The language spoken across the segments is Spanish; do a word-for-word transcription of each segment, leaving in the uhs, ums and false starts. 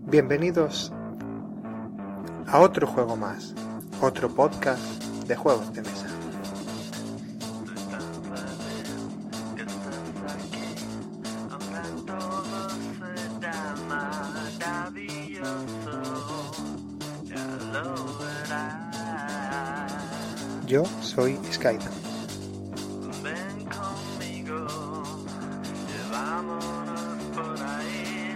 Bienvenidos a otro juego más, otro podcast de juegos de mesa. Yo soy Skydan. Ven conmigo, llevámonos por ahí.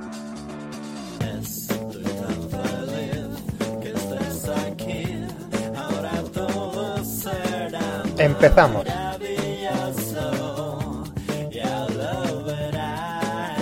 Estoy tan feliz que estés aquí. Ahora todo será Empezamos. maravilloso. Ya lo verás.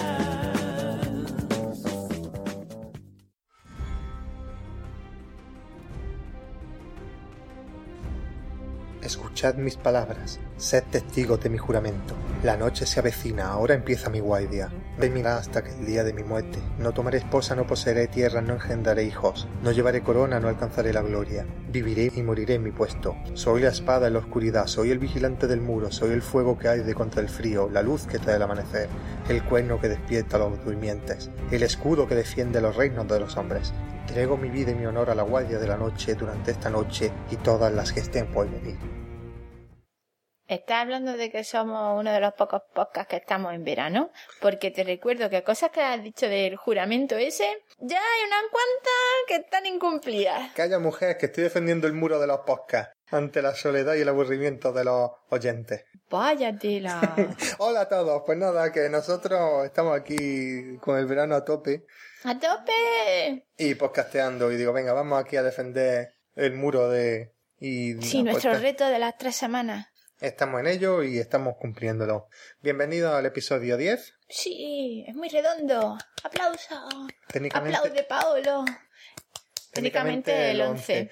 Escuchad mis palabras, sed testigos de mi juramento. La noche se avecina, ahora empieza mi guardia. Dormirá hasta que el día de mi muerte. No tomaré esposa, no poseeré tierra, no engendraré hijos. No llevaré corona, no alcanzaré la gloria. Viviré y moriré en mi puesto. Soy la espada en la oscuridad, soy el vigilante del muro, soy el fuego que arde contra el frío, la luz que trae el amanecer, el cuerno que despierta a los durmientes, el escudo que defiende los reinos de los hombres. Entrego mi vida y mi honor a la guardia de la noche durante esta noche y todas las que estén por venir. Estás hablando de que somos uno de los pocos podcasts que estamos en verano, porque te recuerdo que cosas que has dicho del juramento ese, ya hay unas cuantas que están incumplidas. Calla, mujer, que estoy defendiendo el muro de los podcasts ante la soledad y el aburrimiento de los oyentes. Vaya tela. Hola a todos, pues nada, que nosotros estamos aquí con el verano a tope ¡A tope! y podcasteando y digo, venga, vamos aquí a defender el muro de... Y, Sí, no, nuestro pues, reto de las tres semanas. estamos en ello y estamos cumpliéndolo. Bienvenidos al episodio diez. Sí, es muy redondo. ¡Aplauso! Técnicamente, ¡Aplaude, Paolo! Técnicamente el once.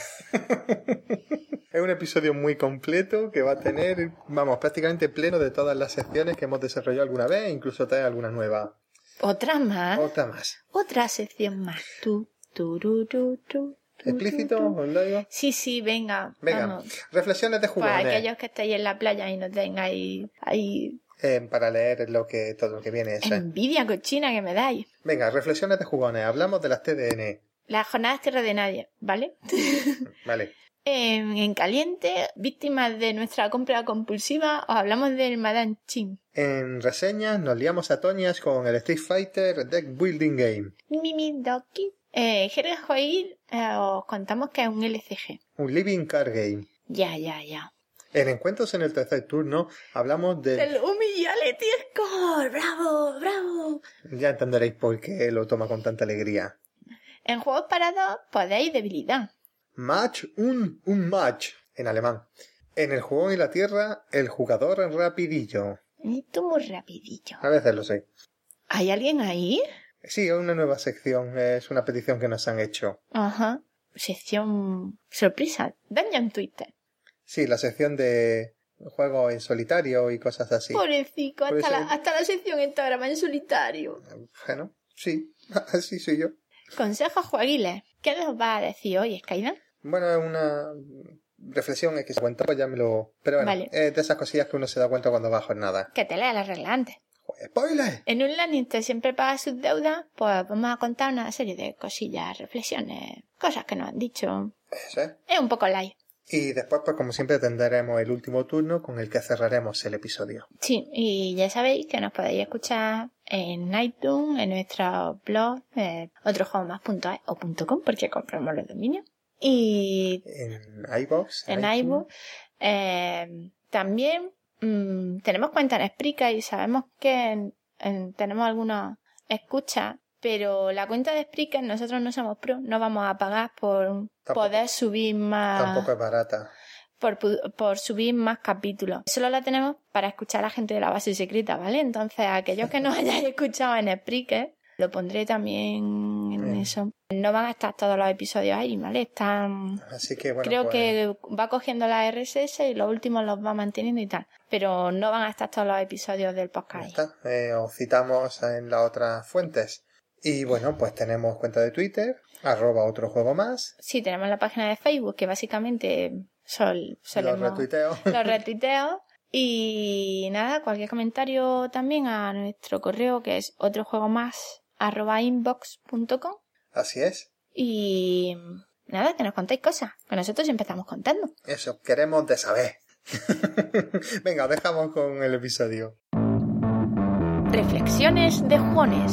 Es un episodio muy completo que va a tener, vamos, prácticamente pleno de todas las secciones que hemos desarrollado alguna vez, incluso trae alguna nueva. ¿Otra más? Otra más. Otra sección más. Tú, tú, tú, tú, tú. ¿Explícito? ¿Os lo digo? Sí, sí, venga. Venga, Vamos. reflexiones de Para jugones. aquellos que estéis en la playa y no tengáis ahí Eh, para leer lo que, todo lo que viene eso. ¿eh? envidia cochina que me dais. Venga, reflexiones de jugones. Hablamos de las T D N. Las jornadas tierra de nadie, ¿vale? Vale. En, en caliente, víctimas de nuestra compra compulsiva, os hablamos del Madame Chin. En reseñas nos liamos a toñas con el Street Fighter Deck Building Game. Mimi Doki. Eh, Jerga Joil, eh, os contamos que es un L C G. Un Living Card Game. Ya, ya, ya. En Encuentros en el tercer turno hablamos de... ¡El Humillale Score! ¡Bravo, bravo! Ya entenderéis por qué lo toma con tanta alegría. En juegos parados podéis debilidad. Match un, un match, en alemán. En el jugón y la tierra, el jugador rapidillo. Y tú muy rapidillo. A veces lo sé. ¿Hay alguien ahí? Sí, es una nueva sección, es una petición que nos han hecho. Ajá. Sección sorpresa. Dungeon Twitter. Sí, la sección de juegos en solitario y cosas así. Pobrecito, Por hasta, eso- la, hasta la sección Instagram en solitario. Bueno, sí, así soy yo. Consejos jueguiles. ¿Qué nos va a decir hoy, Skydan? Bueno, es una reflexión es que se cuenta, pues ya me lo... Pero bueno, Vale. es de esas cosillas que uno se da cuenta cuando va a jornada. Que te lea las reglas antes. Joder, ¡spoiler! En un Lannister siempre paga sus deudas, pues vamos a contar una serie de cosillas, reflexiones, cosas que nos han dicho. Eso es. Es un poco light. Y después, pues como siempre, tendremos el último turno con el que cerraremos el episodio. Sí, y ya sabéis que nos podéis escuchar en iTunes, en nuestro blog, eh, otrojuegomás punto es o .com, porque compramos los dominios. Y En iVoox. en iTunes. iVoox. Eh, también mmm, tenemos cuenta en Spreaker y sabemos que en- en- tenemos algunas escuchas, pero la cuenta de Spreaker nosotros no somos pro, no vamos a pagar por Tampoco- poder subir más, Tampoco es barata. por, pu- por subir más capítulos. Solo la tenemos para escuchar a la gente de la base secreta, ¿vale? Entonces, aquellos que nos hayáis escuchado en Spreaker, lo pondré también en Mm. eso. No van a estar todos los episodios ahí, ¿vale? Están... Así que bueno, Creo pues, que va cogiendo la R S S y los últimos los va manteniendo y tal. Pero no van a estar todos los episodios del ya podcast ahí. está. Eh, os citamos en las otras fuentes. Y bueno, pues tenemos cuenta de Twitter, arroba otro juego más. Sí, tenemos la página de Facebook que básicamente sol, solemos... Los retuiteo. Los retuiteos. Y nada, cualquier comentario también a nuestro correo que es otro juego más arroba inbox punto com. Así es. Y nada, que nos contéis cosas, que nosotros empezamos contando. Eso, queremos de saber. Venga, dejamos con el episodio. Reflexiones de jugones.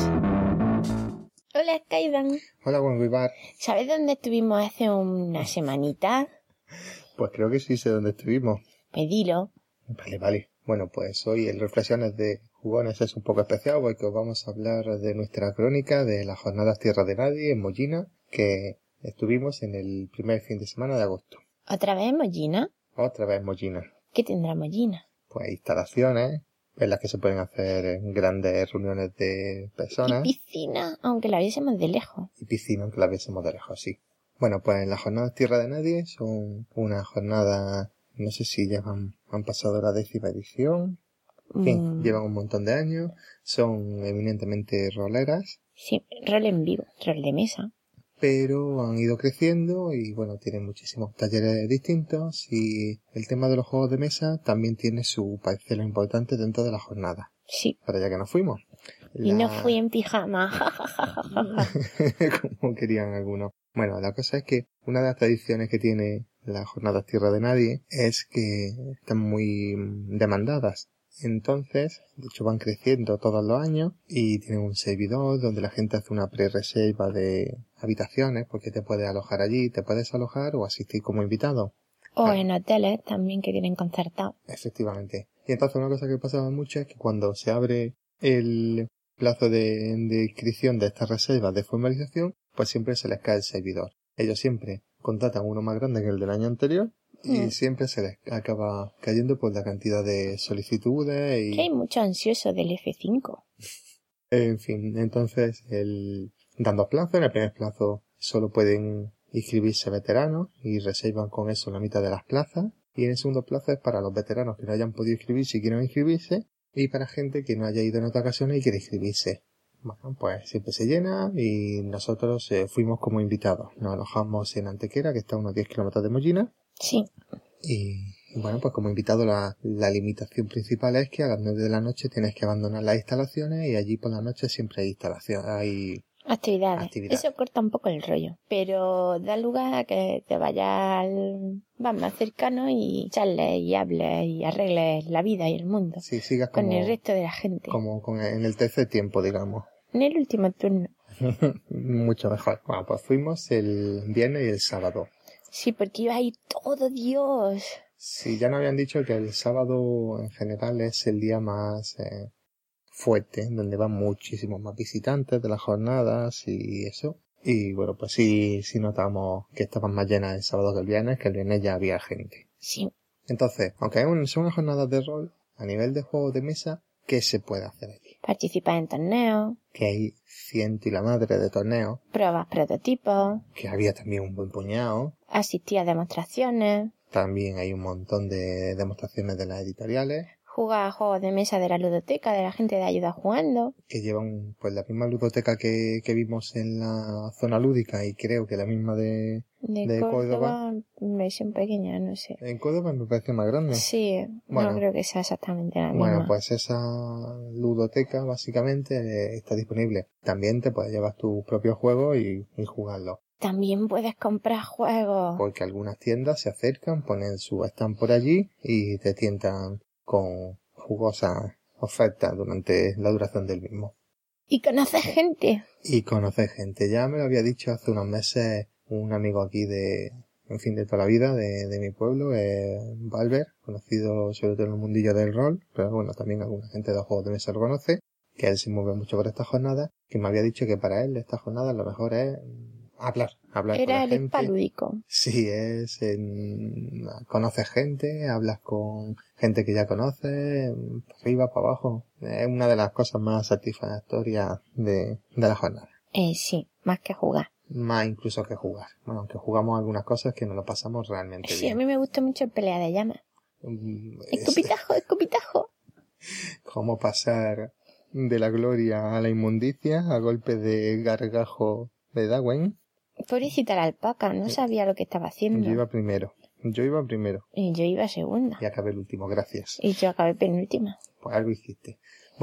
Hola, Kaidan. Hola, buen Guibar. ¿Sabes dónde estuvimos hace una semanita? Pues creo que sí sé dónde estuvimos. Pedilo. Vale, vale. Bueno, pues hoy el Reflexiones de Jugones es un poco especial porque os vamos a hablar de nuestra crónica de las jornadas Tierra de Nadie en Mollina, que estuvimos en el primer fin de semana de agosto. ¿Otra vez Mollina? Otra vez Mollina. ¿Qué tendrá Mollina? Pues instalaciones en las que se pueden hacer grandes reuniones de personas. Y piscina, aunque la viésemos de lejos. Y piscina, aunque la viésemos de lejos, sí. Bueno, pues las jornadas Tierra de Nadie son una jornada, no sé si ya han, han pasado la décima edición. En fin, Mm, llevan un montón de años, son eminentemente roleras, sí, rol en vivo, rol de mesa. pero han ido creciendo y bueno, tienen muchísimos talleres distintos y el tema de los juegos de mesa también tiene su parcela importante dentro de la jornada. Sí. Para allá que nos fuimos. Y La- no fui en pijama. Ja, ja, ja, ja, ja, ja. como querían algunos. Bueno, la cosa es que una de las tradiciones que tiene la jornada Tierra de Nadie es que están muy demandadas. Entonces, de hecho van creciendo todos los años y tienen un servidor donde la gente hace una pre-reserva de habitaciones porque te puedes alojar allí, te puedes alojar o asistir como invitado. O Ah. en hoteles también que tienen concertado. Efectivamente. Y entonces una cosa que pasaba mucho es que cuando se abre el plazo de, de inscripción de estas reservas de formalización, pues siempre se les cae el servidor. Ellos siempre contratan uno más grande que el del año anterior y Mm. siempre se les acaba cayendo por la cantidad de solicitudes y... Que hay mucho ansioso del F cinco. En fin, entonces, el, dando plazo, en el primer plazo solo pueden inscribirse veteranos y reservan con eso la mitad de las plazas. Y en el segundo plazo es para los veteranos que no hayan podido inscribirse y quieren inscribirse, y para gente que no haya ido en otras ocasiones y quiere inscribirse. Bueno, pues siempre se llena y nosotros eh, fuimos como invitados. Nos alojamos en Antequera, que está a unos diez kilómetros de Mollina, Sí. y bueno, pues como invitado la, la limitación principal es que a las nueve de la noche tienes que abandonar las instalaciones y allí por la noche siempre hay instalaciones, hay... Actividades. Actividades. Eso corta un poco el rollo. Pero da lugar a que te vayas al bar más cercano y charles y hables y arregles la vida y el mundo. Sí, sigas Con como, el resto de la gente. como con el- en el tercer tiempo, digamos. En el último turno. Mucho mejor. Bueno, pues fuimos el viernes y el sábado. Sí, porque iba a ir todo, Dios. Sí, ya nos habían dicho que el sábado en general es el día más eh, fuerte, donde van muchísimos más visitantes de las jornadas y eso. Y bueno, pues sí, sí notamos que estaban más llenas el sábado que el viernes, que el viernes ya había gente. Sí. Entonces, aunque es un- son unas jornadas de rol, a nivel de juegos de mesa, ¿qué se puede hacer allí? Participar en torneos, Que hay ciento y la madre de torneos, pruebas prototipos, que había también un buen puñado. asistir a demostraciones, También hay un montón de demostraciones de las editoriales jugar a juegos de mesa de la ludoteca de la gente de ayuda jugando. que llevan pues la misma ludoteca que, que vimos en la zona lúdica y creo que la misma de... De, De Córdoba, versión pequeña, no sé. En Córdoba me parece más grande. Sí, Bueno. no creo que sea exactamente la misma. Bueno, pues esa ludoteca básicamente eh, está disponible. También te puedes llevar tus propios juegos y, y jugarlos. También puedes comprar juegos. Porque algunas tiendas se acercan, ponen su stand por allí y te tientan con jugosas ofertas durante la duración del mismo. Y conoces gente. Y conocer gente. Ya me lo había dicho hace unos meses un amigo aquí de, en fin, de toda la vida, de, de mi pueblo, eh, Valver, conocido sobre todo en el mundillo del rol, pero bueno, también alguna gente de los juegos de mesa lo conoce, que él se mueve mucho por esta jornada, que me había dicho que para él esta jornada lo mejor es hablar, hablar con Era la el gente. espalúdico. Sí, es, en, conoces gente, hablas con gente que ya conoces, para arriba, para abajo. Es una de las cosas más satisfactorias de, de la jornada. Eh, sí, más que jugar. Más incluso que jugar. Bueno, aunque jugamos algunas cosas que nos lo pasamos realmente Sí, a bien. mí me gusta mucho el pelea de llamas. Mm, es Escupitajo, escupitajo. como pasar de la gloria a la inmundicia a golpe de gargajo de Darwin. Pobrecita la alpaca, no sabía lo que estaba haciendo. Yo iba primero. Yo iba primero. Y yo iba segunda. Y acabé el último, gracias. Y yo acabé penúltima. Pues algo hiciste. Bueno,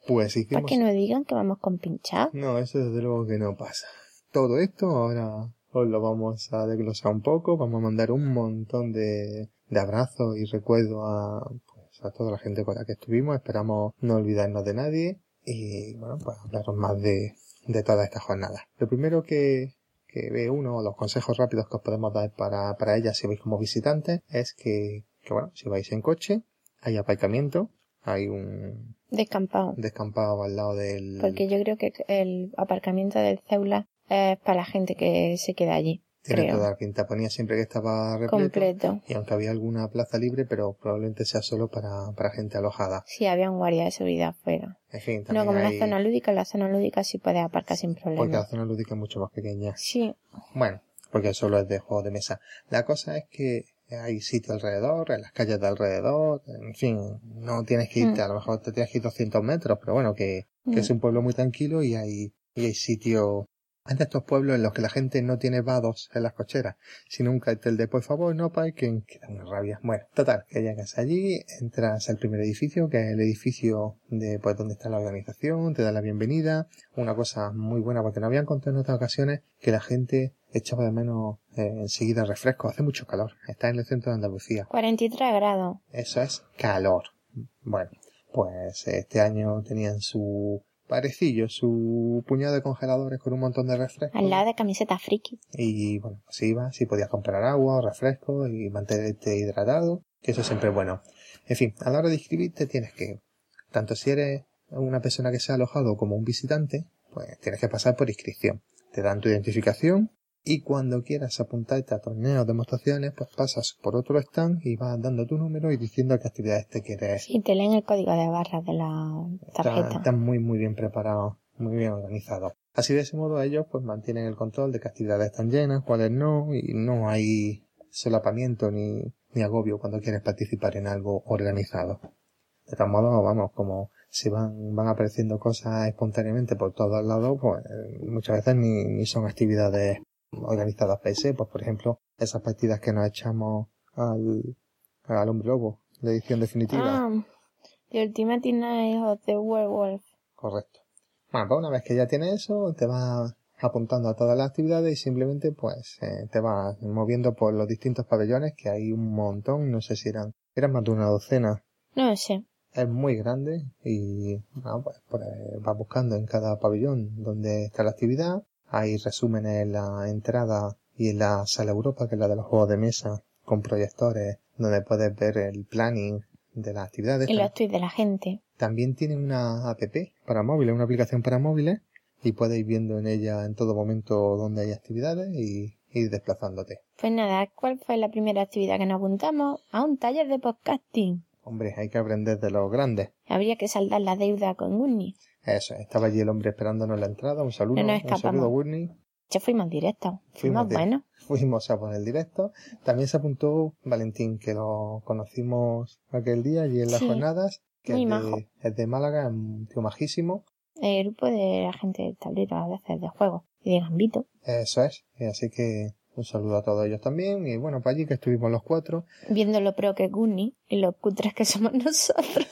Pues Para hicimos... que no digan que vamos con pinchado. No, eso desde luego que no pasa. Todo esto ahora os lo vamos a desglosar un poco, vamos a mandar un montón de, de abrazos y recuerdos a, pues, a toda la gente con la que estuvimos, esperamos no olvidarnos de nadie y bueno, pues hablaros más de, de toda esta jornada. Lo primero que, que ve uno, los consejos rápidos que os podemos dar para, para ella si vais como visitantes, es que, que bueno, si vais en coche, hay aparcamiento, hay un Descampado. descampado al lado del... Porque yo creo que el aparcamiento del Ceula es para la gente que se queda allí. Tiene Creo. toda la pinta, ponía siempre que estaba repleto. Completo. Y aunque había alguna plaza libre, pero probablemente sea solo para, para gente alojada. Sí, había un guardia de seguridad afuera. En fin, No también como en hay... la zona lúdica, en la zona lúdica sí puedes aparcar sin Porque la problema. zona lúdica es mucho más pequeña. Sí, Bueno, porque solo es de juegos de mesa. La cosa es que hay sitio alrededor, en las calles de alrededor, en fin, no tienes que irte, Mm. a lo mejor te tienes que ir doscientos metros, pero bueno, que, que Mm. es un pueblo muy tranquilo y hay, y hay sitio... Hay de estos pueblos en los que la gente no tiene vados en las cocheras, sino un cartel de por favor no parquen, que da una rabia. Bueno, total, que llegas allí, entras al primer edificio, que es el edificio de pues donde está la organización, te da la bienvenida, una cosa muy buena porque no habían contado en otras ocasiones que la gente echaba de menos eh, enseguida refresco, hace mucho calor, está en el centro de Andalucía, cuarenta y tres grados. eso es calor. Bueno, pues este año tenían su parecillo, su puñado de congeladores con un montón de refrescos. Al lado de camiseta friki. Y bueno, pues ibas, si podías comprar agua o refresco y mantenerte hidratado, que eso siempre es bueno. En fin, a la hora de inscribirte tienes que, tanto si eres una persona que se ha alojado como un visitante, pues tienes que pasar por inscripción. Te dan tu identificación y cuando quieras apuntarte a torneos, demostraciones, pues pasas por otro stand y vas dando tu número y diciendo qué actividades te quieres. Sí, te leen el código de barras de la tarjeta. Están, están muy muy bien preparados, muy bien organizados. Así de ese modo ellos pues mantienen el control de qué actividades están llenas, cuáles no, y no hay solapamiento ni, ni agobio cuando quieres participar en algo organizado. De tal modo, vamos, como si van, van apareciendo cosas espontáneamente por todos lados, pues muchas veces ni, ni son actividades organizadas per se, pues por ejemplo, esas partidas que nos echamos al, al Hombre Lobo, de edición definitiva. Ah, The Ultimate Night of the Werewolf. Correcto. Bueno, pues una vez que ya tienes eso, te vas apuntando a todas las actividades y simplemente pues eh, te vas moviendo por los distintos pabellones, que hay un montón, no sé si eran, eran más de una docena. No sé. Es muy grande y bueno, pues, pues vas buscando en cada pabellón donde está la actividad. Hay resúmenes en la entrada y en la sala Europa, que es la de los juegos de mesa, con proyectores, donde puedes ver el planning de las actividades. Y los tweets de la gente. También tienen una app para móviles, una aplicación para móviles, y puedes ir viendo en ella en todo momento donde hay actividades y ir desplazándote. Pues nada, ¿cuál fue la primera actividad que nos apuntamos? A un taller de podcasting. Hombre, hay que aprender de los grandes. Habría que saldar la deuda con Gunny. Eso, estaba allí el hombre esperándonos en la entrada. Un saludo, No nos un escapamos. saludo, Whitney. Ya fuimos directos. Fuimos Fuimos di- buenos. Fuimos a poner el directo. También se apuntó Valentín, que lo conocimos aquel día allí en las Sí, jornadas. Que muy es, majo. de, es de Málaga, es un tío majísimo. El grupo de la gente del tablero a veces de juego y de gambito. Eso es. Y así que un saludo a todos ellos también. Y bueno, para allí que estuvimos los cuatro. Viendo lo pro que es Gunny y lo cutres que somos nosotros.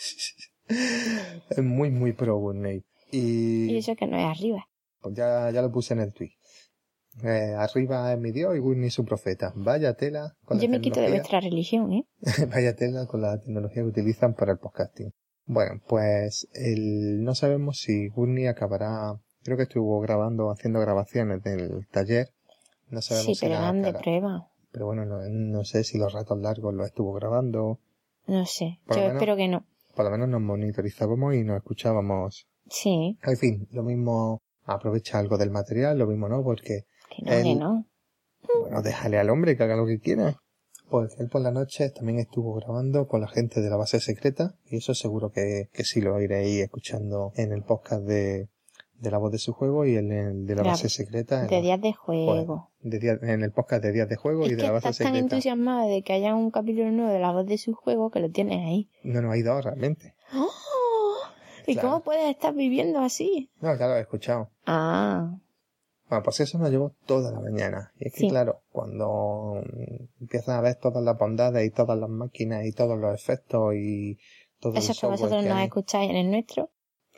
Es muy, muy pro Whitney. Y, Y eso que no es arriba. pues ya, ya lo puse en el tweet. Eh, arriba es mi Dios y Whitney su profeta. Vaya tela con la Yo me quito de tecnología. vuestra religión, ¿eh? Vaya tela con la tecnología que utilizan para el podcasting. Bueno, pues el, no sabemos si Whitney acabará. Creo que estuvo grabando, haciendo grabaciones del taller. No sabemos Sí, si pero la eran de cara- prueba. Pero bueno, no, no sé si los ratos largos los estuvo grabando. No sé. Por Yo lo menos- espero que no. Por lo menos nos monitorizábamos y nos escuchábamos. Sí. En fin, lo mismo aprovecha algo del material, lo mismo no, porque Que no, Él- que no. bueno, déjale al hombre que haga lo que quiera. Pues él por la noche también estuvo grabando con la gente de la base secreta y eso seguro que, que sí lo iréis escuchando en el podcast de, de la voz de su juego y en el de la Claro, base secreta. En, De la- días de juego. de día- en el podcast de días de juego y Es de que la base estás tan secreta. entusiasmado de que haya un capítulo nuevo de la voz de su juego que lo tienes ahí. No, no, hay dos realmente. ¡Oh! ¿Y Claro. cómo puedes estar viviendo así? No, ya lo he escuchado. Ah, Bueno, pues eso nos llevó toda la mañana. Y es que, Sí. claro, cuando mm, empiezan a ver todas las bondades y todas las máquinas y todos los efectos y todo eso el es que software vosotros que nos hay, escucháis en el nuestro.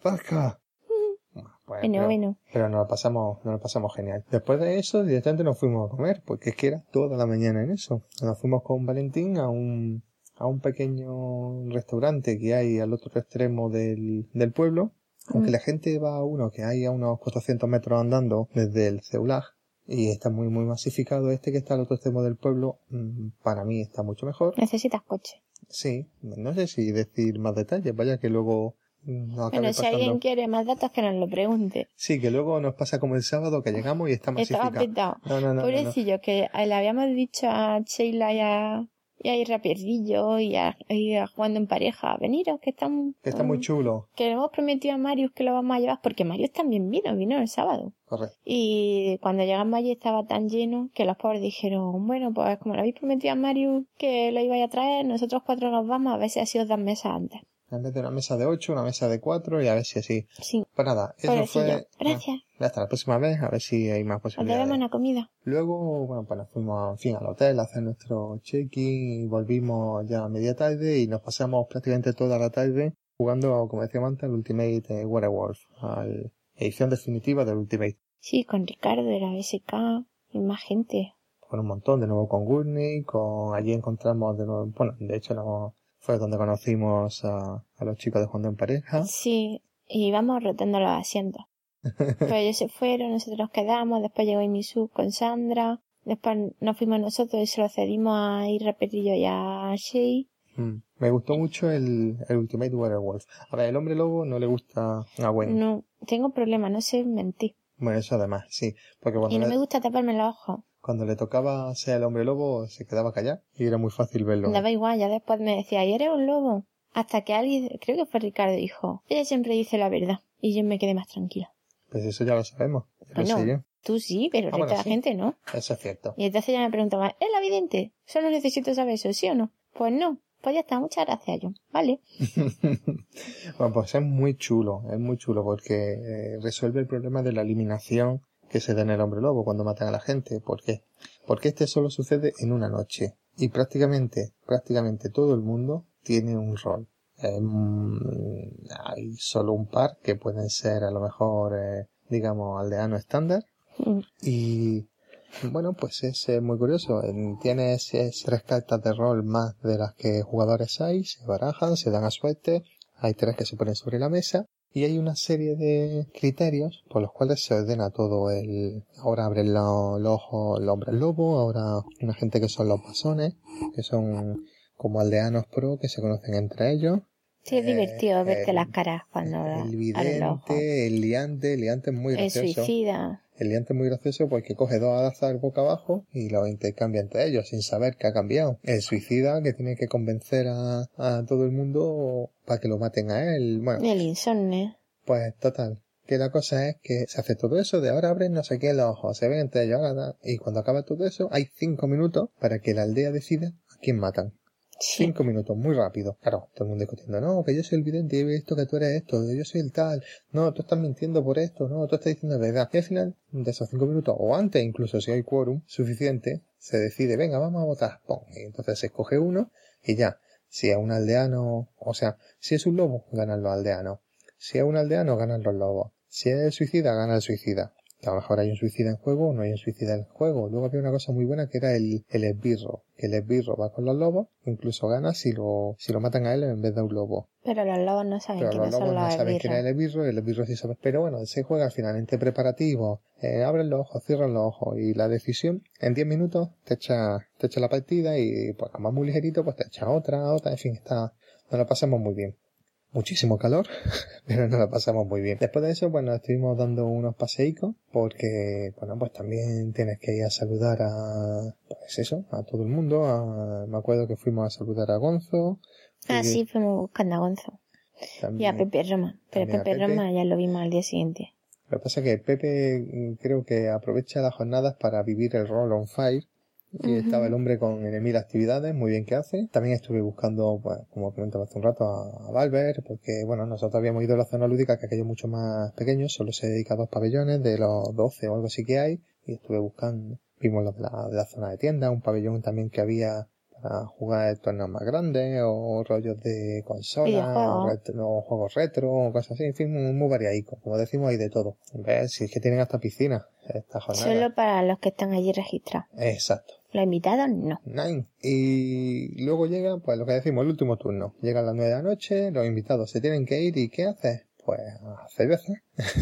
¡Vasca! Pues, Bueno, pero, bueno. pero nos lo pasamos, nos lo pasamos genial. Después de eso, directamente nos fuimos a comer, porque es que era toda la mañana en eso. Nos fuimos con Valentín a un, a un pequeño restaurante que hay al otro extremo del, del pueblo. Aunque Mm. la gente va a uno que hay a unos cuatrocientos metros andando desde el Ceulag y está muy muy masificado, este que está al otro extremo del pueblo, mm, para mí está mucho mejor. Necesitas coche. Sí, no sé si decir más detalles, vaya que luego mm, nos acabe Bueno, si pasando. alguien quiere más datos, que nos lo pregunte. Sí, que luego nos pasa como el sábado que llegamos y está Estaba masificado. petado. No, no, no, no, no. Pobrecillo, que le habíamos dicho a Sheila y a, y a Irra Pierdillo y a, y a Jugando en Pareja, veniros, que están... Que está muy chulo. Que le hemos prometido a Marius que lo vamos a llevar, porque Marius también vino, vino el sábado. Correcto. Y cuando llegamos allí estaba tan lleno que los pobres dijeron, bueno, pues como le habéis prometido a Marius que lo ibais a traer, nosotros cuatro nos vamos, a ver si así os dan mesas antes. En vez de una mesa de ocho, una mesa de cuatro y a ver si así. Sí, Pues nada, eso pobrecillo. fue... Gracias. Ya hasta la próxima vez, a ver si hay más Os posibilidades. debemos una comida. Luego, bueno, pues nos fuimos, en fin, al hotel a hacer nuestro check-in y volvimos ya a media tarde y nos pasamos prácticamente toda la tarde jugando, como decíamos antes, al Ultimate eh, Werewolf, a la edición definitiva del Ultimate. Sí, con Ricardo de la B S K y más gente. Con un montón, de nuevo con Gurney, con allí encontramos de nuevo, bueno, de hecho no, fue donde conocimos a, a los chicos de Jugando en Pareja. Sí, y íbamos rotando los asientos. Pero ellos se fueron, nosotros nos quedamos, después llegó Imisu con Sandra, después nos fuimos nosotros y se lo cedimos a Irra Perrillo y a Shea. Mm. Me gustó mucho el, el Ultimate Werewolf. A ver, el hombre lobo no le gusta a Gwen. No, tengo problemas, no sé mentir. Bueno, eso además, sí. Porque cuando Y no le, me gusta taparme los ojos. cuando le tocaba ser el hombre lobo, se quedaba callado y era muy fácil verlo. Me daba igual, ya después me decía, ¿y eres un lobo? Hasta que alguien, creo que fue Ricardo, dijo, ella siempre dice la verdad. Y yo me quedé más tranquila. Pues eso ya lo sabemos. Ya lo sé Bueno, yo. tú sí, pero el Ah, resto bueno, de la sí. gente no. Eso es cierto. Y entonces ella me preguntaba, ¿es la vidente? Solo necesito saber eso, ¿sí o no? Pues no. Pues ya está, muchas gracias, John. Vale. Bueno, pues es muy chulo, es muy chulo porque eh, resuelve el problema de la eliminación que se da en el hombre lobo cuando matan a la gente. ¿Por qué? Porque este solo sucede en una noche y prácticamente, prácticamente todo el mundo tiene un rol. Eh, hay solo un par que pueden ser a lo mejor, eh, digamos, aldeano estándar Mm. y bueno, pues es eh, muy curioso. Eh, Tienes eh, tres cartas de rol más de las que jugadores hay, se barajan, se dan a suerte, hay tres que se ponen sobre la mesa y hay una serie de criterios por los cuales se ordena todo el... Ahora abren los lo ojos el hombre lobo, ahora una gente que son los masones, que son como aldeanos pro que se conocen entre ellos. Sí, es Eh, divertido verte el- las caras cuando El abres los ojos. vidente, el liante, el liante es muy El gracioso. suicida. El liante es muy gracioso porque coge dos al azar boca abajo y los intercambia entre ellos sin saber que ha cambiado. El suicida que tiene que convencer a, a todo el mundo para que lo maten a él. Bueno, El insomne. pues total. Que la cosa es que se hace todo eso de ahora abren no sé qué los ojos, se ven entre ellos, ahora, y cuando acaba todo eso hay cinco minutos para que la aldea decida a quién matan. Sí. Cinco minutos, muy rápido. Claro, todo el mundo discutiendo, no, que yo soy el vidente y he visto que tú eres esto, yo soy el tal, no, tú estás mintiendo por esto, no, tú estás diciendo la verdad. Y al final, de esos cinco minutos, o antes incluso si hay quórum suficiente, se decide, venga, vamos a votar, ¡pum! Y entonces se escoge uno y ya. Si es un aldeano, o sea, si es un lobo, ganan los aldeanos. Si es un aldeano, ganan los lobos. Si es el suicida, gana el suicida. A lo mejor hay un suicida en juego o no hay un suicida en juego. Luego había una cosa muy buena que era el, el esbirro. Que el esbirro va con los lobos, incluso gana si lo, si lo matan a él en vez de a un lobo. Pero los lobos no saben Pero quiénes los lobos son no los saben quién es el esbirros. esbirro y el esbirro sí sabe. Pero bueno, se juega al final entre preparativos, eh, abren los ojos, cierran los ojos y la decisión en diez minutos te echa, te echa la partida y pues como es muy ligerito pues te echa otra, otra, en fin, está, nos la pasamos muy bien. Muchísimo calor, pero nos la pasamos muy bien. Después de eso, pues nos estuvimos dando unos paseicos, porque, bueno, pues también tienes que ir a saludar a, pues eso, a todo el mundo. A, me acuerdo que fuimos a saludar a Gonzo. Ah, y sí, fuimos buscando a Gonzo. Y a también- Pepe Roma. Pero también a Pepe Pepe. Roma ya lo vimos al día siguiente. Lo que pasa es que Pepe mm, creo que aprovecha las jornadas para vivir el rol on fire. Y Ujú. estaba el hombre con en mil actividades, muy bien que hace. También estuve buscando, pues, como comentaba hace un rato, a, a Valver, porque, bueno, nosotros habíamos ido a la zona lúdica, que aquello es mucho más pequeño, solo se dedica a dos pabellones de los doce o algo así que hay, y estuve buscando. Vimos los de la, de la zona de tienda, un pabellón también que había para jugar torneos más grandes o rollos de consola Videojuegos. o, retro- o juegos retro o cosas así, en fin, muy, muy variadico, como decimos, hay de todo. ¿Ves? Si es que tienen hasta piscina esta jornada. Solo para los que están allí registrados. Exacto. Los invitados no. Nine. Y luego llega, pues lo que decimos, el último turno. Llegan las nueve de la noche, los invitados se tienen que ir y ¿qué haces? Pues a cerveza.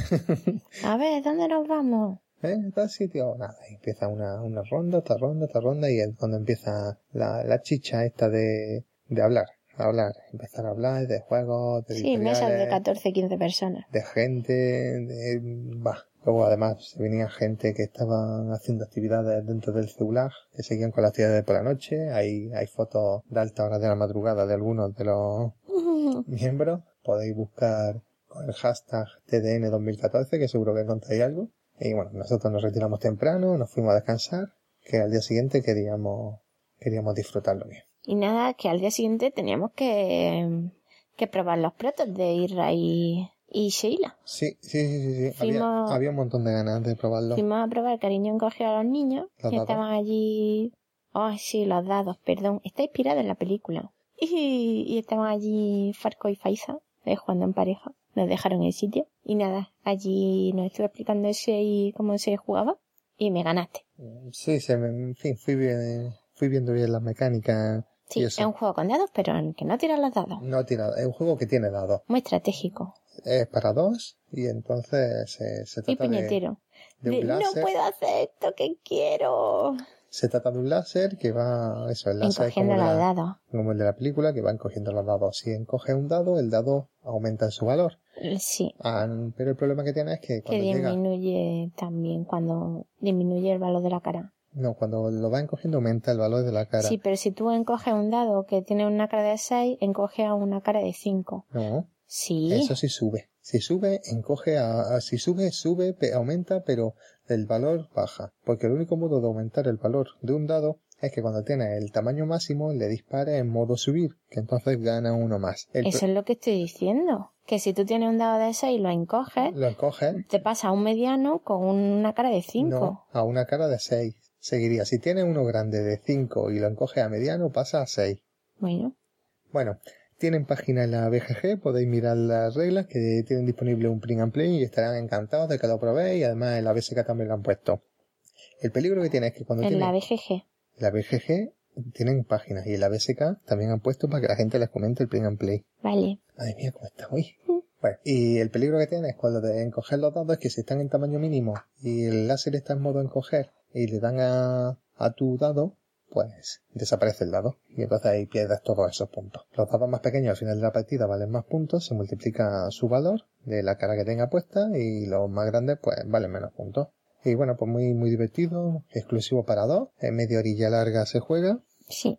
A ver, ¿dónde nos vamos? ¿Eh? ¿Tal sitio? Nada, y empieza una, una ronda, otra ronda, otra ronda y es cuando empieza la, la chicha esta de, de hablar, hablar, empezar a hablar de juegos, de Sí, mesas de editoriales, catorce, quince personas. de gente, de... bah. Luego además venía gente que estaban haciendo actividades dentro del celular, que seguían con las actividades por la noche, hay, hay fotos de alta hora de la madrugada de algunos de los miembros, podéis buscar con el hashtag T D N dos mil catorce, que seguro que encontráis algo. Y bueno, nosotros nos retiramos temprano, nos fuimos a descansar, que al día siguiente queríamos, queríamos disfrutarlo bien. Y nada, que al día siguiente teníamos que, que probar los platos de Irra y, y Sheila. Sí, sí, sí, sí, sí. Había, Fuimos- había un montón de ganas de probarlo. Fuimos a probar Cariño encogió a los niños Los que dados. estaban allí. Ay, sí, los dados, perdón. Está inspirado en la película. Y, y estaban allí Farco y Faiza, eh, jugando en pareja. Nos dejaron el sitio. Y nada, allí nos estuve explicando ese y cómo se jugaba. Y me ganaste. Sí, se me, en fin, fui, bien, fui viendo bien las mecánicas Sí, y es eso. un juego con dados, pero en que no tiran los dados. No tira, es un juego que tiene dados. Muy estratégico. Es para dos y entonces se, se Y trata de, puñetero. de De, un no láser. puedo hacer esto que quiero. Se trata de un láser que va, eso, el láser es Encogiendo como, de los la- dados. como el de la película, que va encogiendo los dados. Si encoge un dado, el dado aumenta en su valor. Sí. Ah, pero el problema que tiene es que Que cuando llega, disminuye también cuando disminuye el valor de la cara. no, cuando lo va encogiendo aumenta el valor de la cara. Sí, pero si tú encoges un dado que tiene una cara de seis, encoge a una cara de cinco. No, Sí. eso sí sube. Si sube, encoge a, a- si sube, sube, pe- aumenta, pero el valor baja. Porque el único modo de aumentar el valor de un dado es que cuando tiene el tamaño máximo le dispare en modo subir, que entonces gana uno más. El Eso es lo que estoy diciendo. Que si tú tienes un dado de seis y lo encoges, Lo encoge, te pasa a un mediano con una cara de cinco. no, a una cara de seis. Seguiría. Si tiene uno grande de cinco y lo encoge a mediano, pasa a seis. Bueno, Bueno, tienen página en la B G G, podéis mirar las reglas, que tienen disponible un print and play y estarán encantados de que lo probéis, y además en la B S K también lo han puesto. El peligro que tiene es que cuando en tiene la B G G. la B G G tienen páginas y en la B S K también han puesto para que la gente les comente el print and play. Vale. Madre mía, cómo está hoy. Bueno, y el peligro que tiene es cuando de encoger los dados es que si están en tamaño mínimo y el láser está en modo encoger y le dan a, a tu dado, pues desaparece el dado y entonces ahí pierdes todos esos puntos. Los dados más pequeños al final de la partida valen más puntos, se multiplica su valor de la cara que tenga puesta y los más grandes pues valen menos puntos. Y bueno, pues muy muy divertido, exclusivo para dos, en media orilla larga se juega Sí.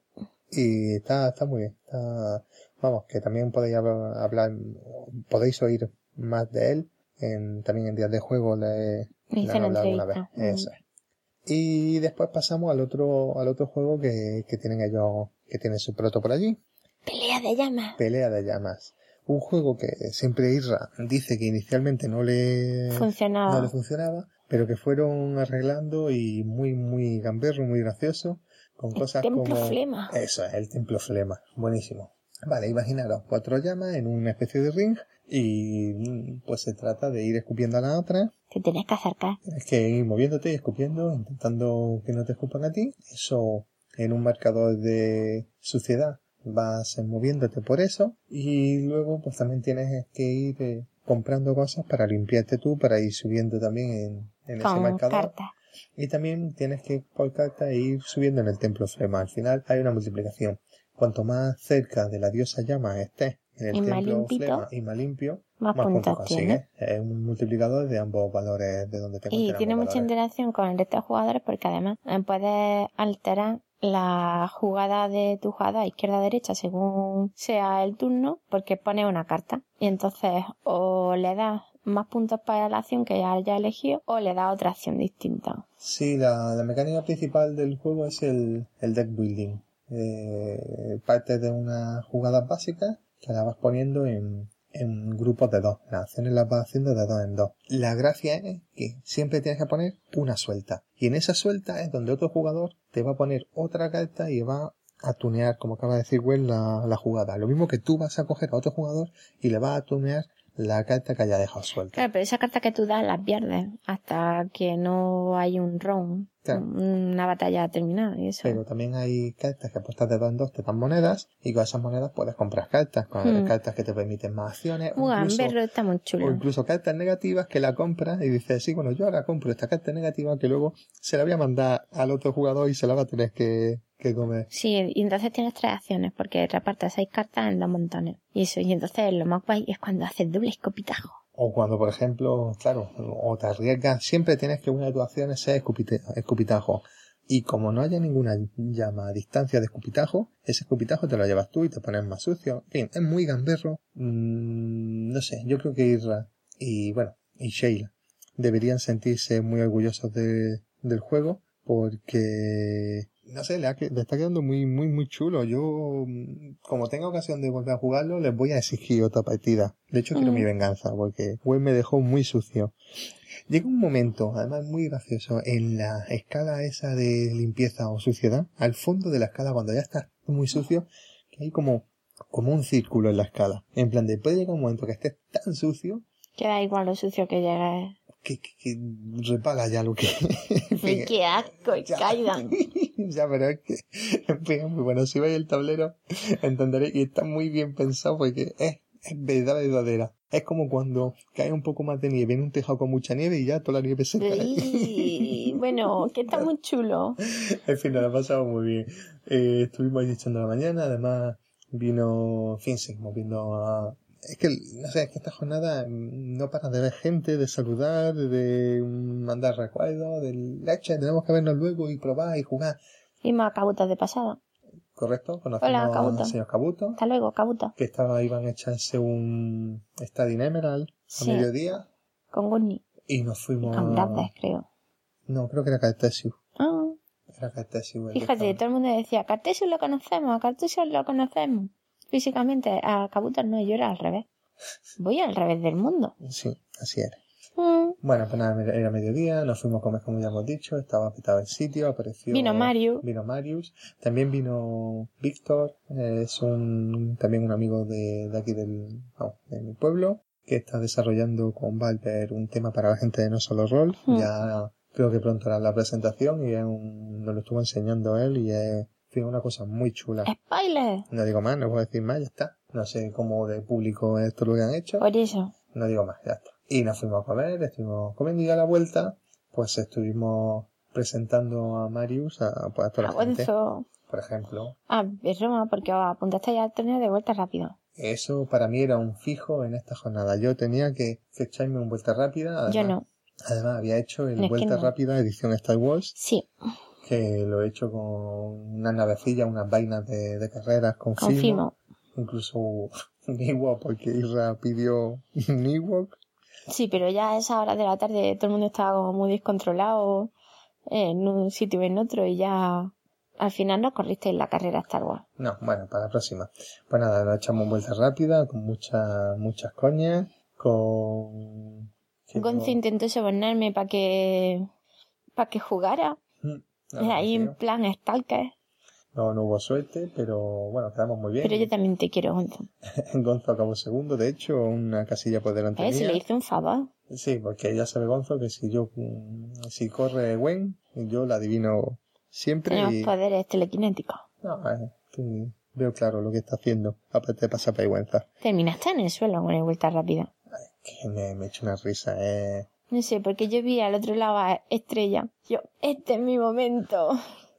y está, está muy bien. Está, vamos, que también podéis hablar, hablar- podéis oír más de él. En, también en días de juego le, Me le hice han una hablado alguna vez. entrevista. Mm. Eso es. Y después pasamos al otro, al otro juego que, que tienen ellos, que tiene su proto por allí. Pelea de llamas. Pelea de llamas. Un juego que siempre Irra dice que inicialmente no le, Funcionaba. no le funcionaba, pero que fueron arreglando y muy, muy gamberro, muy gracioso, con cosas Templo como... Flema. Eso es, el Templo Flema. Buenísimo. Vale, imaginaros cuatro llamas en una especie de ring y mm, pues se trata de ir escupiendo a la otra. Te tenés que acercar. Tienes que ir moviéndote y escupiendo, intentando que no te escupan a ti. Eso en un marcador de suciedad vas moviéndote por eso y luego pues también tienes que ir eh, comprando cosas para limpiarte tú, para ir subiendo también en, en ese Con marcador. cartas. Y también tienes que por carta ir subiendo en el templo Flema. Al final hay una multiplicación. Cuanto más cerca de la diosa llama estés en el Y más templo limpito, Flema y más limpio, Más más puntos puntos tiene. consigues. Es un multiplicador de ambos valores, de donde te Y encuentran tiene ambos mucha valores. interacción con el resto de jugadores porque además eh, puedes alterar la jugada de tu jugada izquierda-derecha según sea el turno porque pone una carta y entonces o le das más puntos para la acción que ya haya elegido o le das otra acción distinta. Sí, la, la mecánica principal del juego es el, el deck building. Eh, parte de unas jugadas básicas que la vas poniendo en, en grupos de dos. Las acciones las vas haciendo de dos en dos. La gracia es que siempre tienes que poner una suelta. Y en esa suelta es donde otro jugador te va a poner otra carta y va a tunear, como acaba de decir Gwen, la, la jugada. Lo mismo que tú vas a coger a otro jugador y le vas a tunear la carta que haya dejado suelta. Claro, pero esa carta que tú das la pierdes hasta que no hay un round, Claro. una batalla terminada y eso. Pero también hay cartas que apuestas de dos en dos, te dan monedas y con esas monedas puedes comprar cartas, con Hmm. cartas que te permiten más acciones, o Uh, incluso, Gamberro está muy chulo. o incluso cartas negativas que la compras y dices, sí, bueno, yo ahora compro esta carta negativa que luego se la voy a mandar al otro jugador y se la va a tener que, que comer. Sí, y entonces tienes tres acciones porque repartes seis cartas en dos montones. Y eso, y entonces lo más guay es cuando haces doble escopitajo. O cuando, por ejemplo, claro, o te arriesgas, siempre tienes que una de tus acciones sea escupite- escupitajo. Y como no haya ninguna llama a distancia de escupitajo, ese escupitajo te lo llevas tú y te pones más sucio. En fin, es muy gamberro. Mm, no sé, yo creo que Irra y, bueno, y Sheila deberían sentirse muy orgullosos de, del juego porque, no sé, le, ha, le está quedando muy, muy, muy chulo. Yo, mm, como tenga ocasión de volver a jugarlo, les voy a exigir otra partida. De hecho, quiero Mm. mi venganza porque Gwen me dejó muy sucio. Llega un momento, además muy gracioso, en la escala esa de limpieza o suciedad, al fondo de la escala, cuando ya está muy sucio, que hay como, como un círculo en la escala. En plan de, puede llegar un momento que estés tan sucio Queda igual lo sucio que llegue. que, que, que repala ya lo que... en fin, ¡Ay, qué asco! Y ya. caigan. Ya, pero es que, en fin, es muy bueno. Si veis el tablero, entenderéis y está muy bien pensado porque es, es verdad verdadera. Es como cuando cae un poco más de nieve en un tejado con mucha nieve y ya toda la nieve se cae. Y, bueno, que está muy chulo. En fin, nos la pasamos muy bien. Eh, estuvimos ahí echando la mañana, además vino, en fin, seguimos viendo a... Es que, no sé, es que esta jornada mm, no para de ver gente, de saludar, de mm, mandar recuerdos, de leche, tenemos que vernos luego y probar y jugar. Y más cabutas de pasada. ¿Correcto? Conocimos Hola, Cabuto. al señor Cabuto, Hasta luego, cabuta. que estaba, iban a echarse un Stadium Emerald a Sí. mediodía Con Gurney. y nos Y fuimos... con Grandes, creo. No, creo que era Cartesius. Ah, Era Cartesius. el que fíjate, estaba. todo el mundo decía, Cartesius lo conocemos, a Cartesius lo conocemos. Físicamente, a Cabutas no, yo era al revés. Voy al revés del mundo. Sí, así era. Mm. Bueno, pues nada, era mediodía, nos fuimos a comer como ya hemos dicho, estaba petado el sitio, apareció... Vino Marius. Vino Marius. También vino Víctor, eh, es un también un amigo de, de aquí del, vamos, de mi pueblo, que está desarrollando con Valver un tema para la gente de No Solo Roll. Mm. Ya creo que pronto hará la presentación y es un, nos lo estuvo enseñando él y es, en fin, una cosa muy chula. ¡Spoiler! No digo más, no puedo decir más, ya está. No sé cómo de público es esto lo que han hecho. Por eso. No digo más, ya está. Y nos fuimos a comer, estuvimos comiendo y a la vuelta, pues estuvimos presentando a Marius a, pues, a toda la gente. Aguanzo. Por ejemplo, Ah, es broma, porque os apuntaste ya al torneo de vuelta rápido. eso para mí era un fijo en esta jornada. Yo tenía que, que echarme un vuelta rápida. Además, Yo no. Además había hecho el Es que vuelta no. rápida edición Star Wars, Sí, que lo he hecho con unas navecillas, unas vainas de, de carreras con, Fimo. confirmo. Incluso un Ewok, porque Isra pidió un Ewok. Sí, pero ya a esa hora de la tarde todo el mundo estaba como muy descontrolado en un sitio o en otro y ya al final no corristeis la carrera Star Wars. No, bueno, para la próxima. Pues nada, lo echamos vuelta rápida, con muchas, muchas coñas, con... Gonzo intentó sobornarme para que para que jugara. Mm, no, Era ahí en no, plan stalker. no, no hubo suerte, pero bueno, quedamos muy bien. Pero yo también te quiero, Gonzo. Gonzo acabó segundo, de hecho, una casilla por delante Eh, si mía. le hice un favor. Sí, porque ya sabe Gonzo que si yo, mm, si corre Gwen, yo la adivino siempre Tenemos y... poderes telequinéticos. No, eh, que veo claro lo que está haciendo, aparte de pasar vergüenza. Terminaste en el suelo con el vuelta rápida. Que me, me echo una risa, eh. No sé, porque yo vi al otro lado a Estrella. Yo, este es mi momento.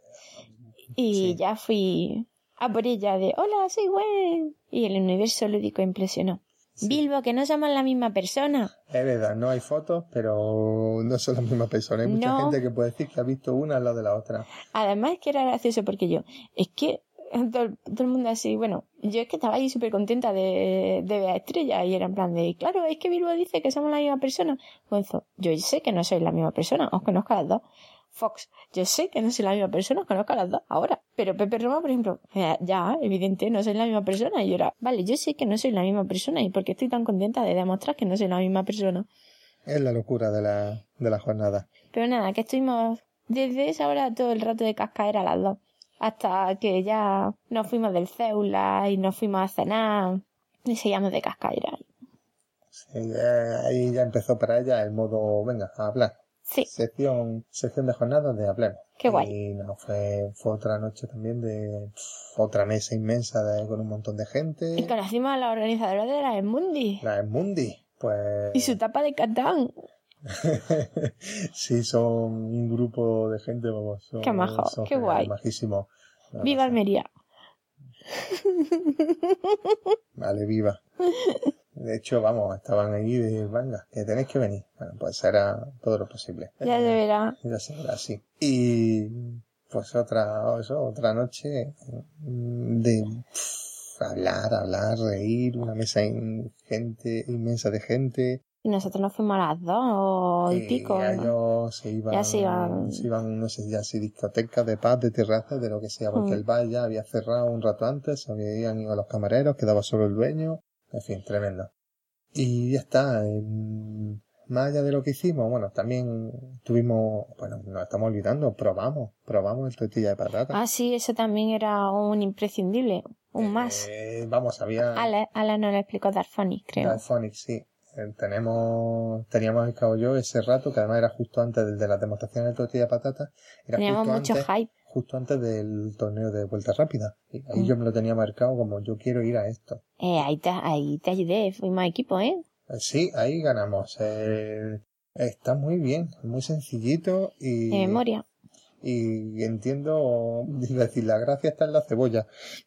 Y Sí. ya fui a por ella de, hola, soy Gwen. Y el universo lúdico impresionó. Sí. Bilbo, que no somos la misma persona. Es verdad, no hay fotos, pero no son las mismas personas. Hay mucha No. gente que puede decir que ha visto una al lado de la otra. Además que era gracioso porque yo, es que todo, todo el mundo así, bueno, yo es que estaba ahí súper contenta de, de ver a Estrella y era en plan de, claro, es que Bilbo dice que somos la misma persona. Gonzo, yo sé que no soy la misma persona, os conozco a las dos. Fox, yo sé que no soy la misma persona, os conozco a las dos ahora. Pero Pepe Roma, por ejemplo, ya, ya, evidente, no soy la misma persona. Y yo era, vale, yo sé que no soy la misma persona y porque estoy tan contenta de demostrar que no soy la misma persona. Es la locura de la, de la jornada. Pero nada, que estuvimos desde esa hora todo el rato de cascaera a las dos. hasta que ya nos fuimos del Ceula y nos fuimos a cenar y seguíamos de cascaira. Sí, ya- ahí ya empezó para ella el modo, venga, a hablar. Sí, Sección, sección de jornadas de Hablemos. Qué guay. Y no, fue, fue otra noche también de pff, otra mesa inmensa de, con un montón de gente. y conocimos a la organizadora de la Mundi La Mundi, pues... y su tapa de Catán. Sí, son un grupo de gente, vamos. Son, Qué majo, son qué geniales, guay. majísimos. Una ¡Viva pasada. Almería! Vale, viva. De hecho, vamos, estaban ahí de, venga, que tenéis que venir. Bueno, pues era todo lo posible. Ya se verá. Ya se verá, sí. Y pues otra, eso, otra noche mm, de pff, hablar, hablar, reír, una mesa in- gente, inmensa de gente. Y nosotros nos fuimos a las dos y pico. ya ¿no? ellos se iban, Ya se iban. se iban, no sé, ya si discotecas, de pub, de terrazas, de lo que sea, porque Mm. el bar ya había cerrado un rato antes, se habían ido los camareros, quedaba solo el dueño, en fin, tremendo. Y ya está, em, más allá de lo que hicimos, bueno, también tuvimos, bueno, nos estamos olvidando, probamos, probamos el tortilla de patata. Ah, sí, eso también era un imprescindible. Un más. Eh, vamos, había... Ale, Ale nos lo explicó Darphonic, creo. Dalphonic, sí. Eh, tenemos, teníamos el cabo yo ese rato, que además era justo antes del de la demostración de tortilla de patata. Era Teníamos justo mucho antes, hype. justo antes del torneo de vuelta rápida. Y ahí Mm. yo me lo tenía marcado como yo quiero ir a esto. Eh, ahí te, ahí te ayudé, fuimos equipo, ¿eh? Eh, Sí, ahí ganamos. Eh, está muy bien, muy sencillito y, De memoria. y entiendo, iba a decir, la gracia está en la cebolla.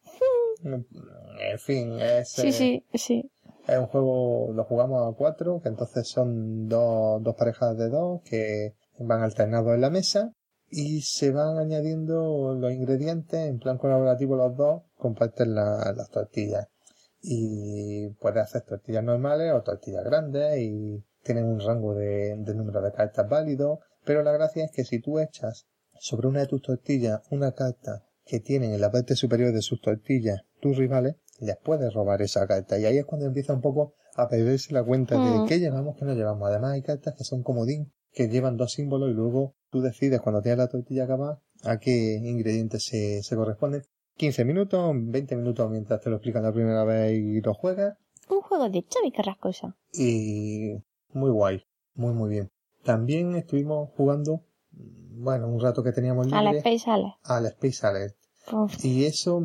En fin, es, Sí, eh, sí, sí. es un juego, lo jugamos a cuatro, que entonces son dos, dos parejas de dos que van alternados en la mesa y se van añadiendo los ingredientes en plan colaborativo los dos, comparten la- las tortillas. Y puedes hacer tortillas normales o tortillas grandes y tienen un rango de, de número de cartas válido, pero la gracia es que si tú echas sobre una de tus tortillas una carta que tienen en la parte superior de sus tortillas tus rivales, les puedes robar esa carta. Y ahí es cuando empieza un poco a perderse la cuenta Mm. de qué llevamos, qué no llevamos. Además hay cartas que son comodín, que llevan dos símbolos y luego tú decides cuando tienes la tortilla acabada a qué ingredientes se, se corresponden. quince minutos, veinte minutos mientras te lo explican la primera vez y lo juegas. Un juego de Xavi Carrascosa. Y muy guay, muy muy bien. También estuvimos jugando, bueno, un rato que teníamos A la libre Space Ale. al Space Alert. Uf. Y eso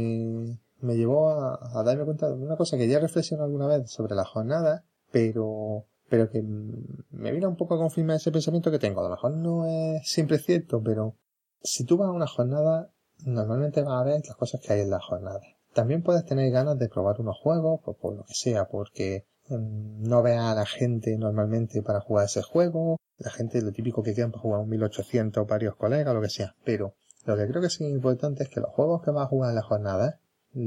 me, me llevó a, a darme cuenta de una cosa que ya reflexioné alguna vez sobre la jornada, pero, pero que me vino un poco a confirmar ese pensamiento que tengo. A lo mejor no es siempre cierto, pero si tú vas a una jornada, normalmente vas a ver las cosas que hay en la jornada. También puedes tener ganas de probar unos juegos, por, por lo que sea, porque mm, no veas a la gente normalmente para jugar ese juego, la gente lo típico que quedan para jugar un mil ochocientos varios colegas, lo que sea, pero lo que creo que sí es importante es que los juegos que vas a jugar en la jornada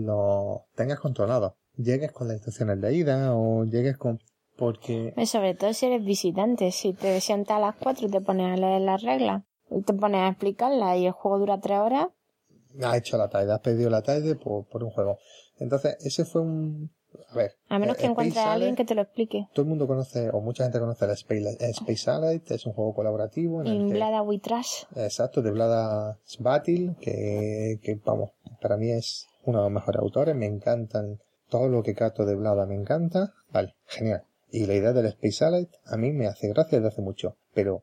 los tengas controlados. Llegues con las instrucciones leídas o llegues con... porque... Y sobre todo si eres visitante. Si te sientas a las cuatro y te pones a leer las reglas y te pones a explicarlas y el juego dura tres horas. has hecho la tarde, has perdido la tarde por, por un juego. Entonces, ese fue un... A ver... A menos eh, que encuentres Space a alguien Alert, que te lo explique. todo el mundo conoce, o mucha gente conoce el Space, el Space Alert, es un juego colaborativo en el que... Inblada We Trash. Exacto, de Vlada Svatil, que, que, vamos, para mí es uno de los mejores autores, me encantan, todo lo que cato de Vlada me encanta, vale, genial. Y la idea del Space Alert a mí me hace gracia desde hace mucho, pero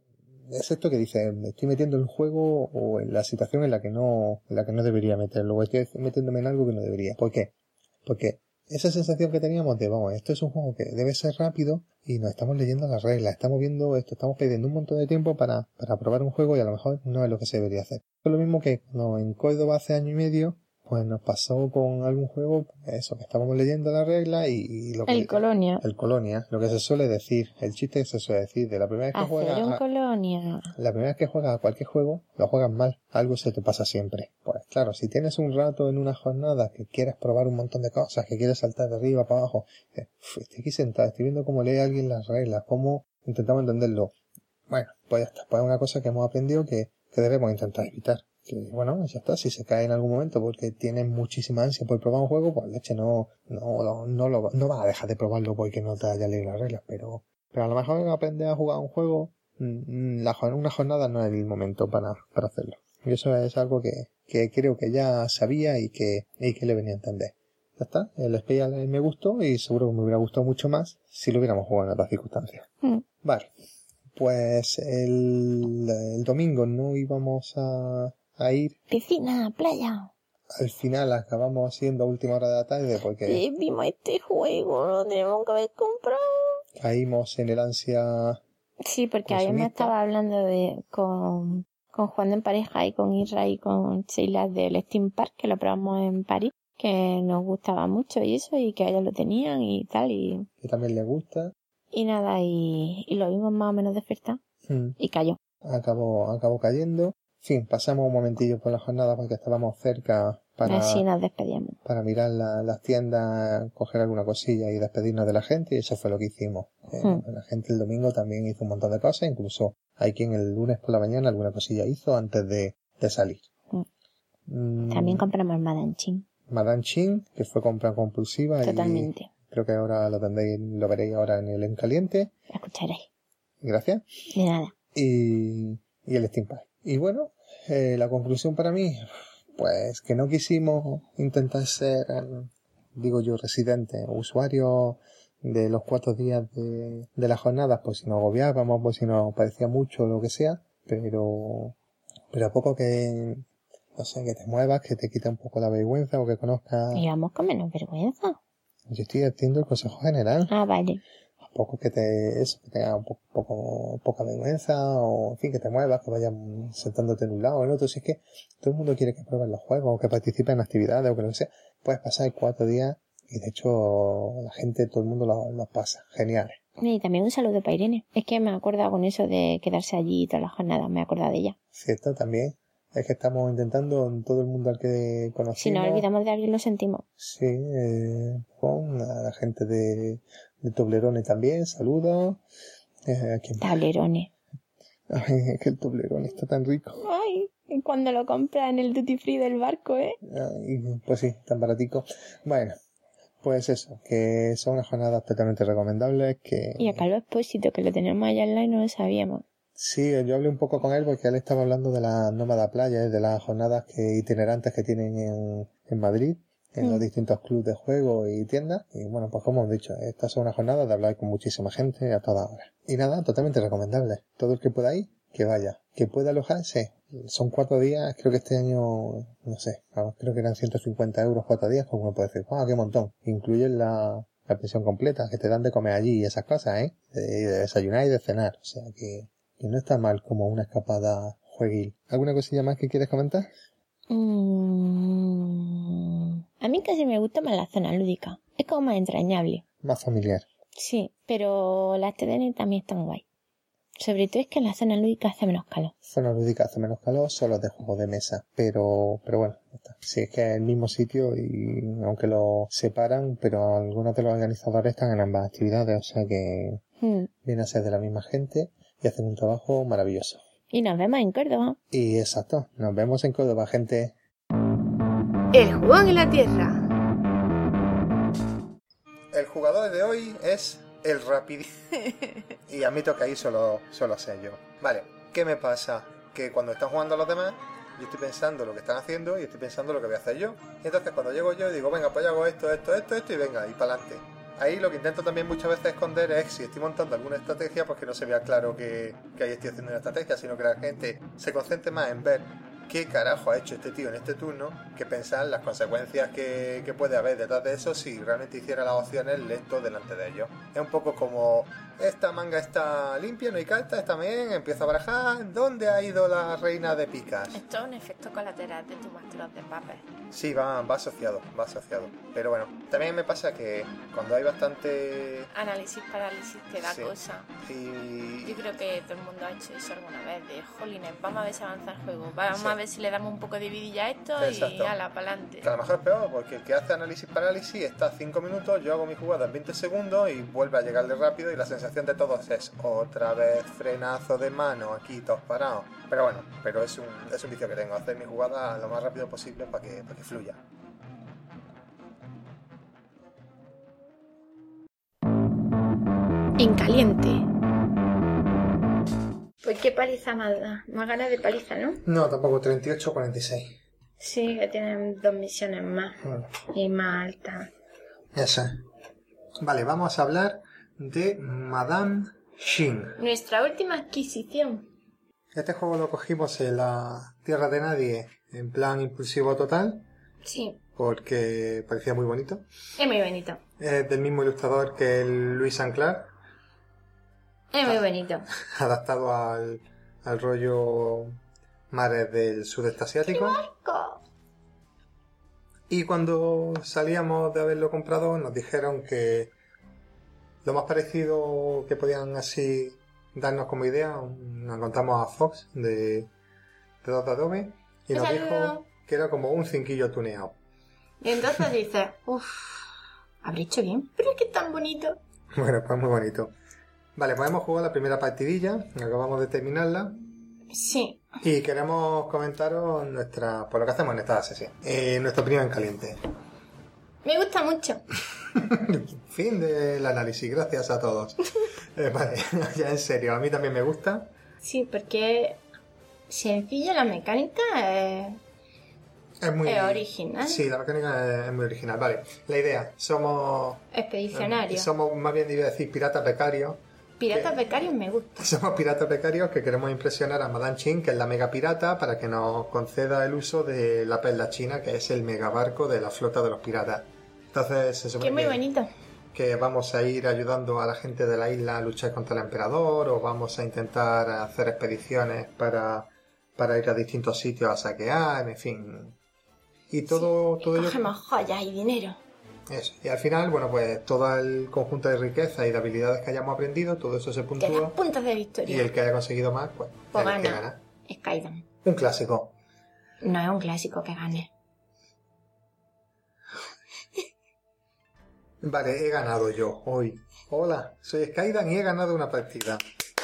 es esto que dice, me estoy metiendo en el juego o en la situación en la que no, en la que no debería meterlo, o estoy metiéndome en algo que no debería. ¿Por qué? Porque esa sensación que teníamos de, vamos, esto es un juego que debe ser rápido y nos estamos leyendo las reglas, estamos viendo esto, estamos perdiendo un montón de tiempo para, para probar un juego y a lo mejor no es lo que se debería hacer. Es lo mismo que no, en Córdoba hace año y medio, pues nos pasó con algún juego, eso, que estábamos leyendo las reglas y, y lo que... El Colonia. El Colonia, lo que se suele decir, el chiste que se suele decir de la primera vez que Hacer juegas... un a- Colonia. la primera vez que juegas a cualquier juego, lo juegas mal. Algo se te pasa siempre. Pues claro, si tienes un rato en una jornada que quieres probar un montón de cosas, que quieres saltar de arriba para abajo, eh, uf, estoy aquí sentado, estoy viendo cómo lee alguien las reglas, cómo intentamos entenderlo. Bueno, pues ya está. Pues es una cosa que hemos aprendido que, que debemos intentar evitar. Que bueno, ya está. Si se cae en algún momento porque tienes muchísima ansia por probar un juego, pues leche, no, no, no, no, lo, no vas a dejar de probarlo porque no te haya leído las reglas, pero, pero a lo mejor aprender a jugar un juego, mm, la, jor- una jornada no es el momento para, para hacerlo. Y eso es algo que, que creo que ya sabía y que, y que le venía a entender. Ya está, el especial me gustó y seguro que me hubiera gustado mucho más si lo hubiéramos jugado en otras circunstancias. Mm. Vale, pues el, el domingo no íbamos a, a ir. Piscina, playa. Al final acabamos siendo a última hora de la tarde porque Sí, vimos este juego, lo tenemos que haber comprado. caímos en el ansia. Sí, porque ayer me consumista. estaba hablando de con, con Juan en pareja y con Isra y con Sheila del Steam Park, que lo probamos en París, que nos gustaba mucho y eso, y que ellos lo tenían y tal, y, Que también le gusta. y nada, y, y lo vimos más o menos despertar, Hmm. y cayó. Acabó, acabó cayendo. En fin, pasamos un momentillo por la jornada porque estábamos cerca para, Así nos despedíamos. para mirar la- las tiendas, coger alguna cosilla y despedirnos de la gente, y eso fue lo que hicimos. Eh, Hmm. La gente el domingo también hizo un montón de cosas, incluso hay quien el lunes por la mañana alguna cosilla hizo antes de, de salir. Hmm. Mm, También compramos Madame Chin, Madame Chin, que fue compra compulsiva totalmente. y creo que ahora lo tendréis, lo veréis ahora en el En Caliente. Lo escucharéis. Gracias. De nada. Y, y el Steam Pack. Y bueno, eh, la conclusión para mí, pues que no quisimos intentar ser, eh, digo yo, residentes, usuarios de los cuatro días de, de las jornadas, pues si nos agobiábamos, pues si nos parecía mucho, lo que sea, pero, pero a poco que, no sé, que te muevas, que te quite un poco la vergüenza o que conozcas. Y vamos con menos vergüenza. Yo estoy haciendo el consejo general. Ah, vale. A poco que te, eso, que tenga un poco, poco, poca vergüenza, o en fin, que te muevas, que vayas sentándote en un lado o en otro. Si es que todo el mundo quiere que pruebes los juegos, o que participes en actividades, o que lo que sea. Puedes pasar cuatro días, y de hecho, la gente, todo el mundo los los pasa. Geniales. Y también un saludo para Irene. Es que me he acordado con eso de quedarse allí todas las jornadas, me he acordado de ella. ¿Cierto? También. Es que estamos intentando, en todo el mundo al que conocimos. Si nos olvidamos de alguien, lo sentimos. Sí, eh, con a la gente de, de Toblerone también, saludos. Eh, ¿a quién más? Tablerones. Ay, es que el Toblerone está tan rico. Ay, y cuando lo compras en el duty free del barco, ¿eh? Ay, pues sí, tan baratico. Bueno, pues eso, que son unas jornadas totalmente recomendables. Que Y a Carlos Espósito, que lo teníamos allá online, no lo sabíamos. sí, yo hablé un poco con él porque él estaba hablando de las nómadas playas, de las jornadas que itinerantes que tienen en, en Madrid, en Mm. los distintos clubes de juego y tiendas. Y bueno, pues como hemos dicho, estas son unas jornadas de hablar con muchísima gente a toda hora. Y nada, totalmente recomendable. Todo el que pueda ir, que vaya. Que pueda alojarse. Son cuatro días, creo que este año, no sé, vamos, creo que eran ciento cincuenta euros cuatro días, como uno puede decir, ¡ah, qué montón! Incluyen la, la pensión completa, que te dan de comer allí y esas cosas, ¿eh? De, de desayunar y de cenar. O sea que, que no está mal como una escapada jueguil. ¿Alguna cosilla más que quieres comentar? Mm, a mí casi me gusta más la zona lúdica. Es como más entrañable. Más familiar. Sí, pero las T D N también están guay. Sobre todo es que en la zona lúdica hace menos calor. Zona lúdica hace menos calor, solo de juegos de mesa. Pero, pero bueno, ya está. Sí, es que es el mismo sitio y aunque lo separan, pero algunos de los organizadores están en ambas actividades, o sea que Mm. viene a ser de la misma gente y hacen un trabajo maravilloso. Y nos vemos en Córdoba. Y exacto, nos vemos en Córdoba, gente. El jugón en la tierra. El jugador de hoy es el rapidísimo. Y admito que ahí solo, solo sé yo. Vale, ¿qué me pasa? Que cuando están jugando los demás, yo estoy pensando lo que están haciendo y estoy pensando lo que voy a hacer yo. Y entonces cuando llego yo digo, venga, pues yo hago esto, esto, esto, esto y venga, y para adelante. Ahí lo que intento también muchas veces esconder es si estoy montando alguna estrategia, pues que no se vea claro que, que ahí estoy haciendo una estrategia, sino que la gente se concentre más en ver qué carajo ha hecho este tío en este turno, que pensar las consecuencias que, que puede haber detrás de eso si realmente hiciera las opciones lento delante de ellos. Es un poco como, esta manga está limpia, no hay carta, está bien, empiezo a barajar, ¿dónde ha ido la reina de picas? Esto es un efecto colateral de tu máster de papel. Sí, va, va asociado, va asociado. Pero bueno, también me pasa que cuando hay bastante... Análisis parálisis te da Sí. cosa. Y... Yo creo que todo el mundo ha hecho eso alguna vez, de jolines, vamos a ver si avanza el juego, vamos Sí. a ver si le damos un poco de vidilla a esto Exacto. y ala, para adelante. Que a lo mejor es peor, porque el que hace análisis parálisis está cinco minutos, yo hago mi jugada en veinte segundos y vuelve a llegarle rápido y la sensación de todos es otra vez frenazo de mano, aquí todos parados. Pero bueno, pero es un, es un vicio que tengo, hacer mi jugada lo más rápido posible para que, para que fluya. En caliente. Pues qué paliza más da. Más ganas de paliza, ¿no? No, tampoco, treinta y ocho cuarenta y seis. Sí, que tienen dos misiones más. Mm. Y más altas. Eso es. Vale, vamos a hablar de Madame Xing. Nuestra última adquisición. Este juego lo cogimos en la Tierra de Nadie en plan impulsivo total, Sí, porque parecía muy bonito. es muy bonito. Es del mismo ilustrador que el Louis Sanclar, Es muy bonito. adaptado al, al rollo mares del sudeste asiático. Co- Y cuando salíamos de haberlo comprado nos dijeron que lo más parecido que podían así darnos como idea, nos contamos a Fox de, de dos de Adobe y Un nos saludo. dijo que era como un cinquillo tuneado. Y entonces dices, uff, habré hecho bien. Pero es que es tan bonito. Bueno, pues muy bonito. Vale, pues hemos jugado la primera partidilla, acabamos de terminarla Sí. y queremos comentaros nuestra, por lo que hacemos en esta sesión, eh, nuestra opinión en caliente. Me gusta mucho. Fin del análisis, gracias a todos. Eh, vale, ya en serio, a mí también me gusta. Sí, porque sencilla la mecánica es, Es muy es original. Sí, la mecánica es, es muy original. Vale, la idea, somos Expedicionario. somos más bien iba a decir piratas becarios. Piratas que- becarios me gusta. Somos piratas becarios que queremos impresionar a Madame Xing, que es la mega pirata, para que nos conceda el uso de la perla china, que es el mega barco de la flota de los piratas. Entonces se Que supone es muy que, bonito. que vamos a ir ayudando a la gente de la isla a luchar contra el emperador, o vamos a intentar hacer expediciones para, para ir a distintos sitios a saquear, en fin. Y todo, todo ello. Cogemos joyas y dinero. Eso. Y al final, bueno, pues todo el conjunto de riqueza y de habilidades que hayamos aprendido, todo eso se Que puntúa. das puntos de Y victoria. el que haya conseguido más, pues, Pues es el que gana. gana. Skyrim. Un clásico. No es un clásico que gane. Vale, he ganado yo hoy. Hola, soy Skydan y he ganado una partida.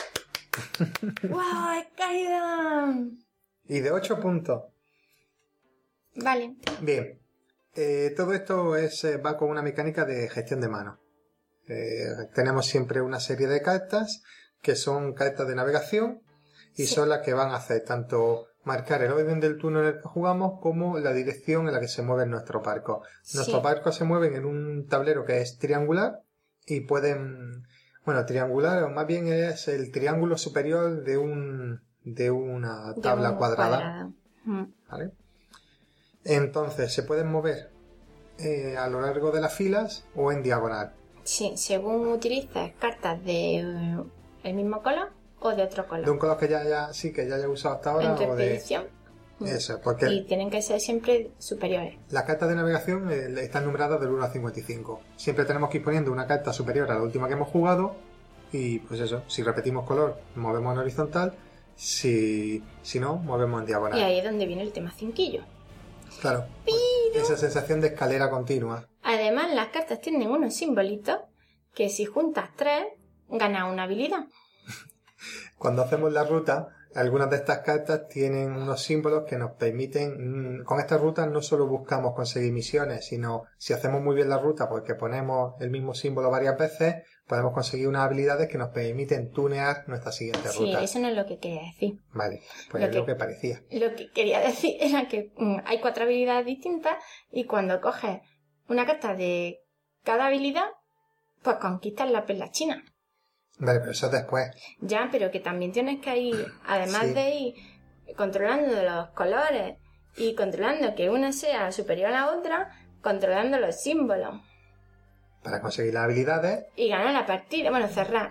¡Wow, Skyrim! Y de ocho puntos. Vale. Bien. Eh, todo esto es, eh, va con una mecánica de gestión de mano. Eh, tenemos siempre una serie de cartas que son cartas de navegación y Sí. son las que van a hacer tanto marcar el orden del turno en el que jugamos como la dirección en la que se mueven nuestros barcos. Nuestros Sí. barcos se mueven en un tablero que es triangular y pueden, bueno, triangular o más bien es el triángulo superior de un de una De tabla un cuadrada. cuadrado. Mm. ¿Vale? Entonces se pueden mover eh, a lo largo de las filas o en diagonal. Sí, según utilices cartas de eh, el mismo color o de otro color. De un color que ya haya, sí, que ya haya usado hasta ahora en tu o de expedición. Mm. eso, porque Y tienen que ser siempre superiores. las cartas de navegación eh, están numeradas del uno al cincuenta y cinco. Siempre tenemos que ir poniendo una carta superior a la última que hemos jugado y pues eso, si repetimos color, movemos en horizontal, si, si no, movemos en diagonal. Y ahí es donde viene el tema cinquillo. Claro, esa sensación de escalera continua. Además, las cartas tienen unos simbolitos que si juntas tres, ganas una habilidad. Cuando hacemos la ruta, algunas de estas cartas tienen unos símbolos que nos permiten, mm, con estas rutas no solo buscamos conseguir misiones, sino si hacemos muy bien la ruta porque ponemos el mismo símbolo varias veces, podemos conseguir unas habilidades que nos permiten tunear nuestra siguiente Sí, ruta. eso no es lo que quería decir. Vale, pues Lo es lo que- que parecía. Lo que quería decir era que mm, hay cuatro habilidades distintas y cuando coges una carta de cada habilidad, pues conquistas la perla china. Vale, pero eso es después. Ya, pero que también tienes que ir, además Sí. de ir controlando los colores y controlando que una sea superior a la otra, controlando los símbolos Para conseguir las habilidades, y ganar la partida, bueno, cerrar.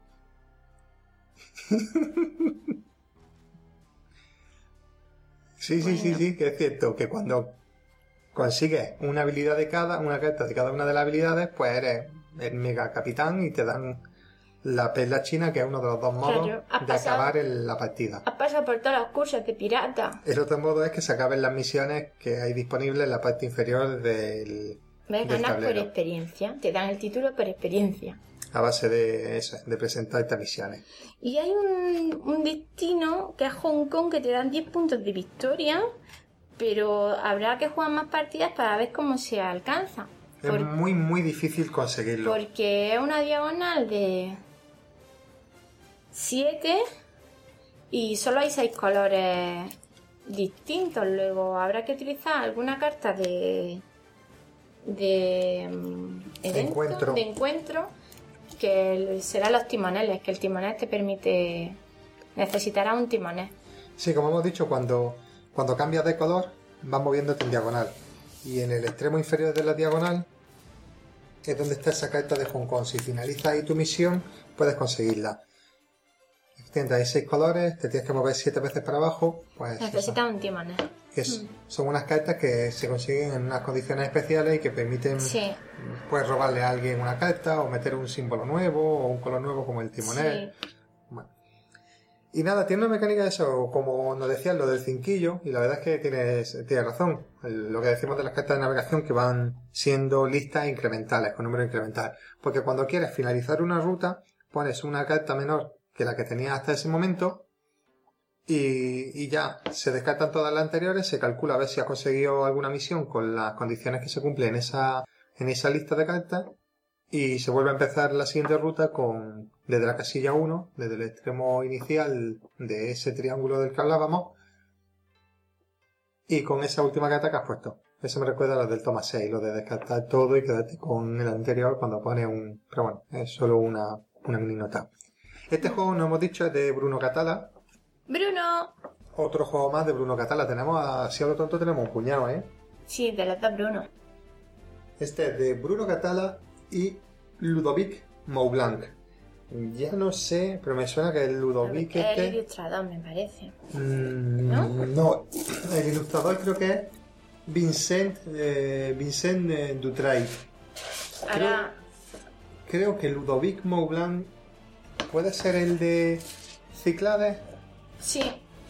sí, sí, sí, Bueno. sí, que es cierto que cuando consigues una habilidad de cada, una carta de cada una de las habilidades, pues eres el mega capitán y te dan la perla china, que es uno de los dos modos Claro, has de pasado- acabar el- la partida. Has pasado por todos los cursos de pirata. El otro modo es que se acaben las misiones que hay disponibles en la parte inferior del, ¿Ves? del Ganas por tablero, experiencia. Te dan el título por experiencia. a base de eso, de presentar estas misiones. Y hay un, un destino que es Hong Kong que te dan diez puntos de victoria, pero habrá que jugar más partidas para ver cómo se alcanza. Es Por- muy, muy difícil conseguirlo. porque es una diagonal de siete Y solo hay seis colores distintos. Luego habrá que utilizar alguna carta de de mm, evento, encuentro. de encuentro, que serán los timoneles, que el timonel te permite, necesitará un timonel. Sí, como hemos dicho, cuando, cuando cambias de color vas moviéndote en diagonal. Y en el extremo inferior de la diagonal es donde está esa carta de Hong Kong. Si finalizas ahí tu misión, puedes conseguirla. Tienes ahí seis colores, te tienes que mover siete veces para abajo. Pues Necesitas un timonel. es, son unas cartas que se consiguen en unas condiciones especiales y que permiten Sí. pues robarle a alguien una carta o meter un símbolo nuevo o un color nuevo como el timonel. Sí. Bueno. Y nada, tiene una mecánica de eso, como nos decían, lo del cinquillo, y la verdad es que tienes, tienes razón. El- lo que decimos de las cartas de navegación que van siendo listas incrementales, con número incremental. Porque cuando quieres finalizar una ruta, pones una carta menor que la que tenías hasta ese momento y, y ya se descartan todas las anteriores, se calcula a ver si has conseguido alguna misión con las condiciones que se cumplen en esa, en esa lista de cartas y se vuelve a empezar la siguiente ruta con desde la casilla uno, desde el extremo inicial de ese triángulo del que hablábamos y con esa última carta que has puesto. Eso me recuerda a las del toma seis, lo de descartar todo y quedarte con el anterior cuando pone un... Pero bueno, es solo una, una mini nota. Este juego, no hemos dicho, es de Bruno Catala. Bruno. Otro juego más de Bruno Catala. Tenemos, a, si a lo tonto, tenemos un puñado, ¿eh? Sí, de los dos Bruno. Este es de Bruno Catala y Ludovic Maublanc. Ya no sé, pero me suena que el Ludovic Es el este... ilustrador, me parece. Mm, ¿No? no, el ilustrador creo que es Vincent, eh, Vincent eh, Dutray. Ahora, Creo que Ludovic Maublanc puede ser el de Cíclades. sí.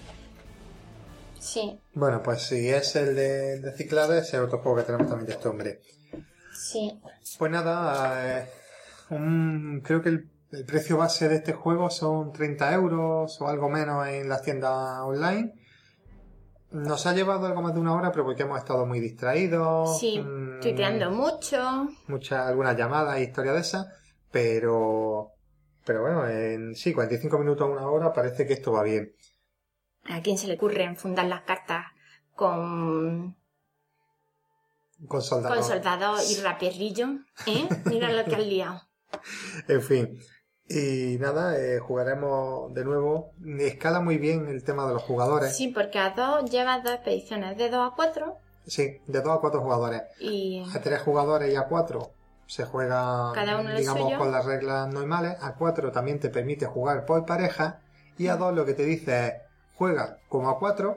Sí, Bueno, pues si es el de, el de Cíclades, es otro juego que tenemos también de este hombre. sí. Pues nada, eh, un- creo que el, el precio base de este juego son treinta euros o algo menos en las tiendas online. Nos ha llevado algo más de una hora, pero porque hemos estado muy distraídos. Sí, mm, tuiteando mucho. Muchas, algunas llamadas e historias de esas, pero, pero bueno, en sí, cuarenta y cinco minutos a una hora parece que esto va bien. ¿A quién se le ocurre enfundar las cartas con, Con soldados. con soldados y raperrillo? ¿Eh? Mira lo que has liado. En fin. Y nada, eh, jugaremos de nuevo. Escala muy bien el tema de los jugadores. Sí, porque a dos llevas dos expediciones de dos a cuatro Sí, de dos a cuatro jugadores. y A tres jugadores y a cuatro se juega, Cada uno lo digamos, suyo. con las reglas normales. A cuatro también te permite jugar por pareja. Y a dos lo que te dice es, juega como a cuatro,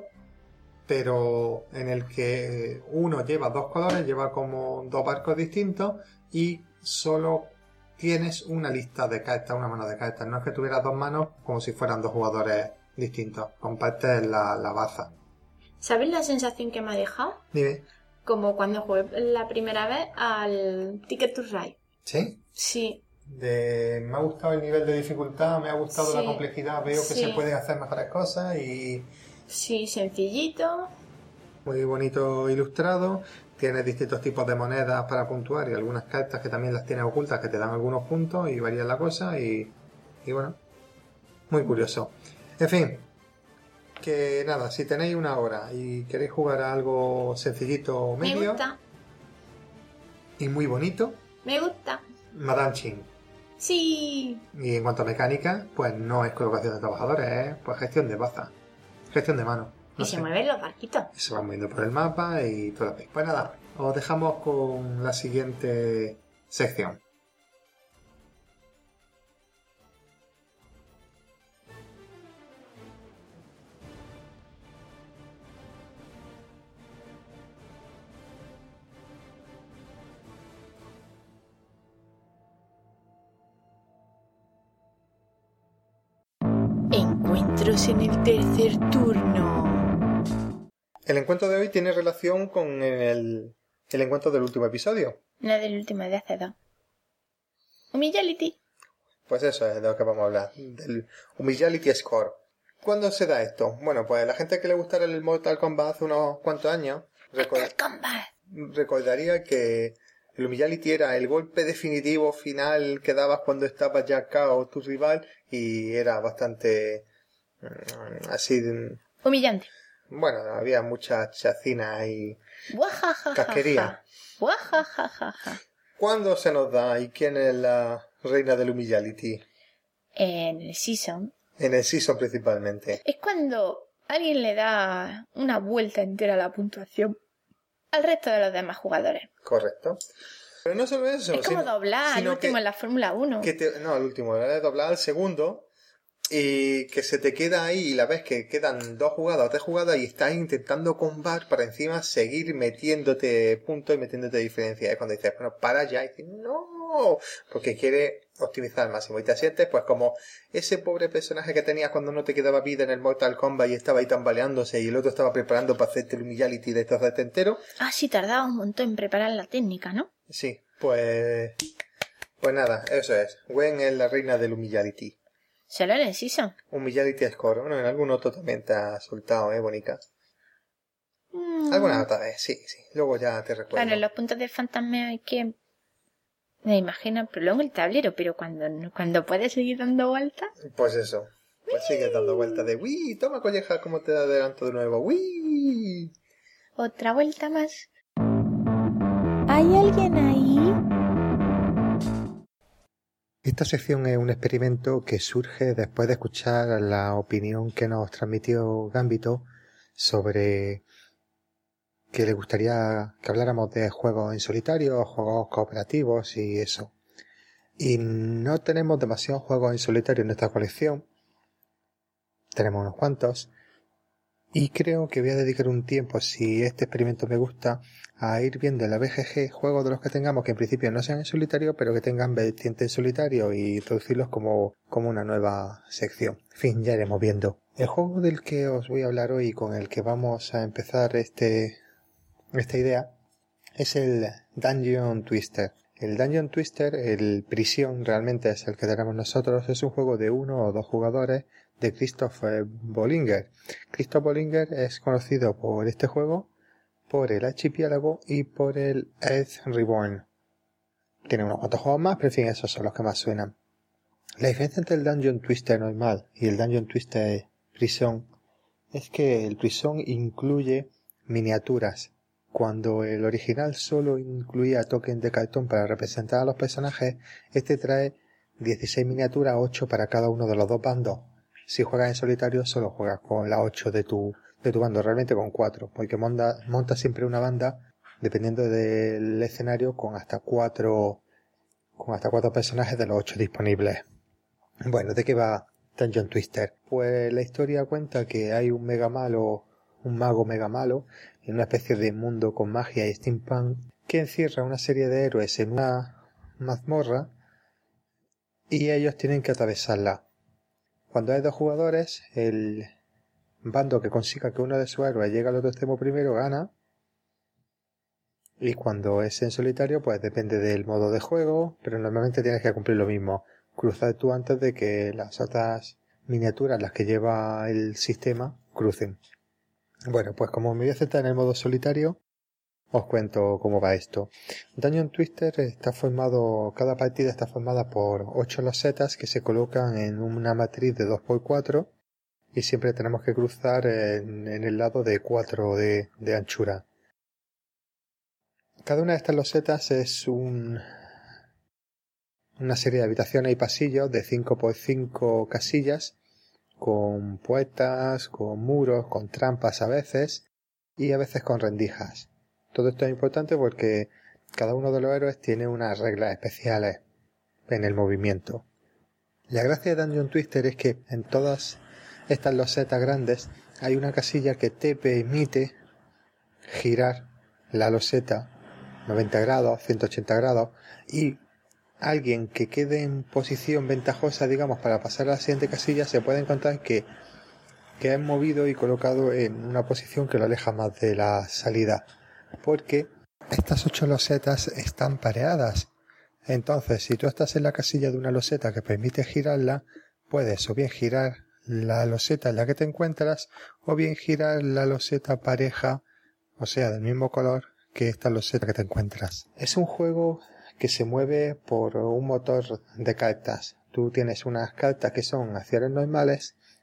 pero en el que uno lleva dos colores, lleva como dos barcos distintos y solo tienes una lista de cartas, una mano de cartas. No es que tuvieras dos manos como si fueran dos jugadores distintos. Compartes la, la baza. ¿sabes la sensación que me ha dejado? Dime. Como cuando jugué la primera vez al Ticket to Ride. ¿Sí? Sí, De, me ha gustado el nivel de dificultad, me ha gustado Sí. la complejidad, veo que Sí. se pueden hacer mejores cosas y sí, sencillito. muy bonito ilustrado. Tienes distintos tipos de monedas para puntuar y algunas cartas que también las tienes ocultas que te dan algunos puntos y varía la cosa y, y bueno, muy curioso. En fin, que nada, si tenéis una hora y queréis jugar a algo sencillito o Me medio gusta, y muy bonito, me gusta. Madame Ching. Sí, Y en cuanto a mecánica, pues no es colocación de trabajadores, es pues gestión de baza, gestión de mano. y No se sé. mueven los barquitos. Se van moviendo por el mapa y todo lo que... Pues nada, os dejamos con la siguiente sección. Encuentros en el tercer turno. El encuentro de hoy tiene relación con el, el encuentro del último episodio. La del último de hace dos. Humillality. Pues eso es de lo que vamos a hablar, del Humility Score. ¿Cuándo se da esto? Bueno, pues la gente que le gustara el Mortal Kombat hace unos cuantos años record- Mortal Kombat. recordaría que el Humility era el golpe definitivo final que dabas cuando estaba ya K O tu rival y era bastante así, Humillante. bueno, había mucha chacina y Guajajajaja. casquería. Guajajajaja. ¿Cuándo se nos da y quién es la reina del humility? En el season En el season principalmente. es cuando alguien le da una vuelta entera a la puntuación al resto de los demás jugadores. Correcto. Pero no solo eso, Es como sino- doblar al sino último que- en la Fórmula uno. que te- no, el último, es doblar al segundo y que se te queda ahí y la ves que quedan dos jugadas o tres jugadas y estás intentando combar para encima seguir metiéndote puntos y metiéndote diferencias. Es cuando dices, bueno, para ya, y dices, no, porque quiere optimizar al máximo y te sientes pues como ese pobre personaje que tenías cuando no te quedaba vida en el Mortal Kombat y estaba ahí tambaleándose y el otro estaba preparando para hacerte el humility de estos de entero. Ah, sí, tardaba un montón en preparar la técnica, ¿no? Sí, pues pues nada, eso es. Gwen es la reina del humility. Solo en el season. Humility Score. Bueno, en algún otro también te ha soltado, ¿eh, Bonica? Mm. Alguna otra vez, sí, sí. Luego ya te recuerdo. Claro, en los puntos de fantasma hay que... Me imagino, pero luego el tablero, pero cuando, cuando puedes seguir dando vueltas... Pues eso. Pues sigues dando vueltas de ¡Uy! Toma, colleja, cómo te adelanto de nuevo. ¡Uy! Otra vuelta más. ¿Hay alguien ahí? Esta sección es un experimento que surge después de escuchar la opinión que nos transmitió Gambito sobre que le gustaría que habláramos de juegos en solitario, juegos cooperativos y eso. Y no tenemos demasiados juegos en solitario en nuestra colección. Tenemos unos cuantos. Y creo que voy a dedicar un tiempo, si este experimento me gusta, a ir viendo en la B G G juegos de los que tengamos que en principio no sean en solitario, pero que tengan vertiente en solitario y introducirlos como, como una nueva sección. En fin, ya iremos viendo. El juego del que os voy a hablar hoy, con el que vamos a empezar este, esta idea, es el Dungeon Twister. El Dungeon Twister, el prisión realmente es el que tenemos nosotros, es un juego de uno o dos jugadores de Christoph Bollinger. Christoph Bollinger es conocido por este juego, por el Archipiélago y por el Earth Reborn. Tiene unos cuantos juegos más, pero en fin, esos son los que más suenan. La diferencia entre el Dungeon Twister normal y el Dungeon Twister Prison es que el Prison incluye miniaturas. Cuando el original solo incluía tokens de cartón para representar a los personajes, este trae dieciséis miniaturas, ocho para cada uno de los dos bandos. Si juegas en solitario, solo juegas con las ocho de tu, de tu bando, realmente con cuatro, porque monta, monta siempre una banda, dependiendo del escenario, con hasta cuatro, con hasta cuatro personajes de los ocho disponibles. Bueno, ¿de qué va Dungeon Twister? Pues la historia cuenta que hay un mega malo, un mago mega malo, en una especie de mundo con magia y steampunk, que encierra una serie de héroes en una mazmorra, y ellos tienen que atravesarla. Cuando hay dos jugadores, el bando que consiga que uno de sus héroes llegue al otro extremo primero gana. Y cuando es en solitario, pues depende del modo de juego, pero normalmente tienes que cumplir lo mismo. Cruzar tú antes de que las otras miniaturas, las que lleva el sistema, crucen. Bueno, pues como me voy a centrar en el modo solitario, os cuento cómo va esto. Dungeon Twister está formado, cada partida está formada por ocho losetas que se colocan en una matriz de dos por cuatro y siempre tenemos que cruzar en, en el lado de cuatro de, de anchura. Cada una de estas losetas es un, una serie de habitaciones y pasillos de cinco por cinco casillas, con puertas, con muros, con trampas a veces y a veces con rendijas. Todo esto es importante porque cada uno de los héroes tiene unas reglas especiales en el movimiento. La gracia de Dungeon Twister es que en todas estas losetas grandes hay una casilla que te permite girar la loseta noventa grados, ciento ochenta grados, y alguien que quede en posición ventajosa, digamos, para pasar a la siguiente casilla, se puede encontrar que, que es movido y colocado en una posición que lo aleja más de la salida. Porque estas ocho losetas están pareadas. Entonces, si tú estás en la casilla de una loseta que permite girarla, puedes o bien girar la loseta en la que te encuentras, o bien girar la loseta pareja, o sea, del mismo color que esta loseta que te encuentras. Es un juego que se mueve por un motor de cartas. Tú tienes unas cartas que son acciones normales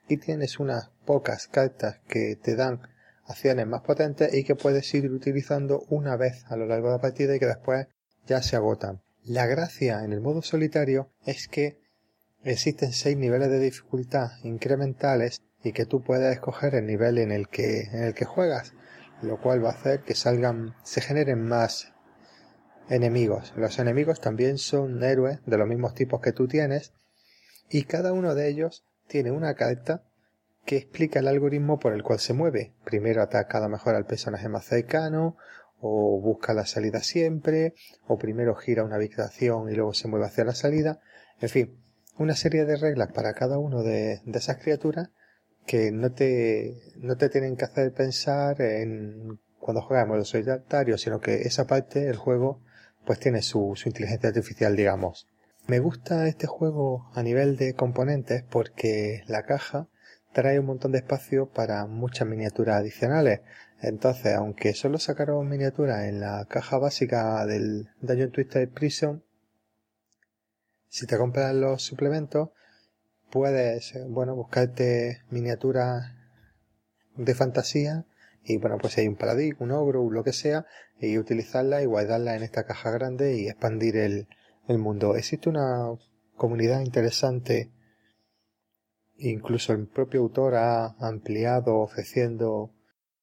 y tienes unas pocas cartas que te dan acciones más potentes y que puedes ir utilizando una vez a lo largo de la partida y que después ya se agotan. La gracia en el modo solitario es que existen seis niveles de dificultad incrementales y que tú puedes escoger el nivel en el que, en el que juegas, lo cual va a hacer que salgan, se generen más enemigos. Los enemigos también son héroes de los mismos tipos que tú tienes y cada uno de ellos tiene una carta que explica el algoritmo por el cual se mueve. Primero ataca a lo mejor al personaje más cercano, o busca la salida siempre, o primero gira una habitación y luego se mueve hacia la salida. En fin, una serie de reglas para cada uno de, de esas criaturas que no te, no te tienen que hacer pensar en cuando juegas en modo solitario, sino que esa parte del juego pues tiene su, su inteligencia artificial, digamos. Me gusta este juego a nivel de componentes porque la caja trae un montón de espacio para muchas miniaturas adicionales. Entonces, aunque solo sacaron miniaturas en la caja básica del Dungeon Twisted Prison, si te compras los suplementos, puedes, bueno, buscarte miniaturas de fantasía y, bueno, pues hay un paladín, un ogro, lo que sea, y utilizarlas y guardarlas en esta caja grande y expandir el, el mundo. Existe una comunidad interesante. Incluso el propio autor ha ampliado ofreciendo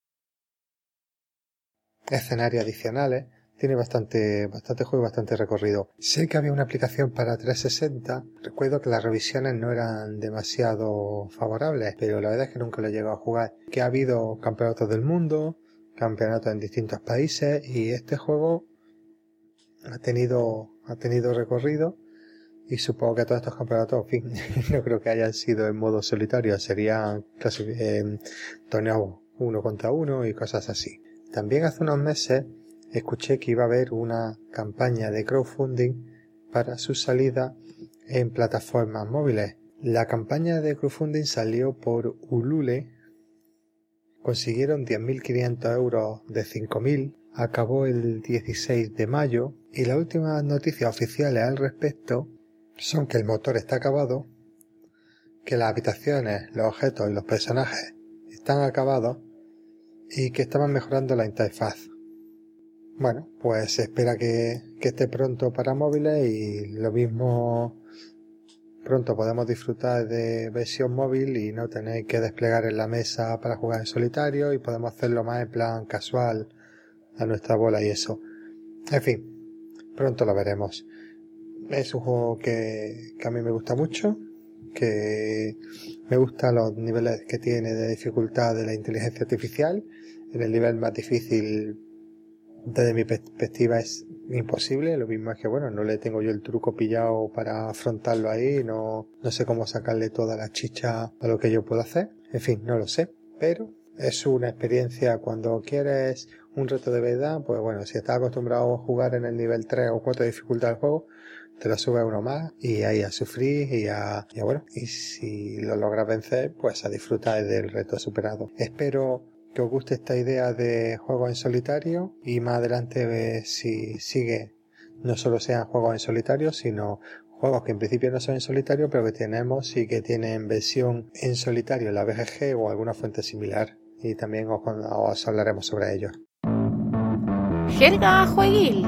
escenarios adicionales. Tiene bastante, bastante juego y bastante recorrido. Sé que había una aplicación para trescientos sesenta. Recuerdo que las revisiones no eran demasiado favorables, pero la verdad es que nunca lo he llegado a jugar. Que ha habido campeonatos del mundo, campeonatos en distintos países, y este juego ha tenido, ha tenido recorrido. Y supongo que todos estos campeonatos, en fin, no creo que hayan sido en modo solitario, serían eh, torneos uno contra uno y cosas así. También hace unos meses escuché que iba a haber una campaña de crowdfunding para su salida en plataformas móviles. La campaña de crowdfunding salió por Ulule, consiguieron diez mil quinientos euros de cinco mil, acabó el dieciséis de mayo y las últimas noticias oficiales al respecto son que el motor está acabado, que las habitaciones, los objetos y los personajes están acabados y que estaban mejorando la interfaz. Bueno, pues se espera que, que esté pronto para móviles y lo mismo pronto podemos disfrutar de versión móvil y no tener que desplegar en la mesa para jugar en solitario y podemos hacerlo más en plan casual a nuestra bola y eso. En fin, pronto lo veremos. Es un juego que, que a mí me gusta mucho, que me gustan los niveles que tiene de dificultad de la inteligencia artificial. En el nivel más difícil, desde mi perspectiva, es imposible. Lo mismo es que, bueno, no le tengo yo el truco pillado para afrontarlo ahí, no, no sé cómo sacarle toda la chicha a lo que yo puedo hacer. En fin, no lo sé, pero es una experiencia cuando quieres un reto de verdad. Pues bueno, si estás acostumbrado a jugar en el nivel tres o cuatro de dificultad del juego, te lo sube uno más y ahí a sufrir y a, y a bueno, y si lo logras vencer, pues a disfrutar del reto superado. Espero que os guste esta idea de juegos en solitario y más adelante ver si sigue, no solo sean juegos en solitario, sino juegos que en principio no son en solitario, pero que tenemos y que tienen versión en solitario en la B G G o alguna fuente similar, y también os, os hablaremos sobre ello. Jerga Jueguil.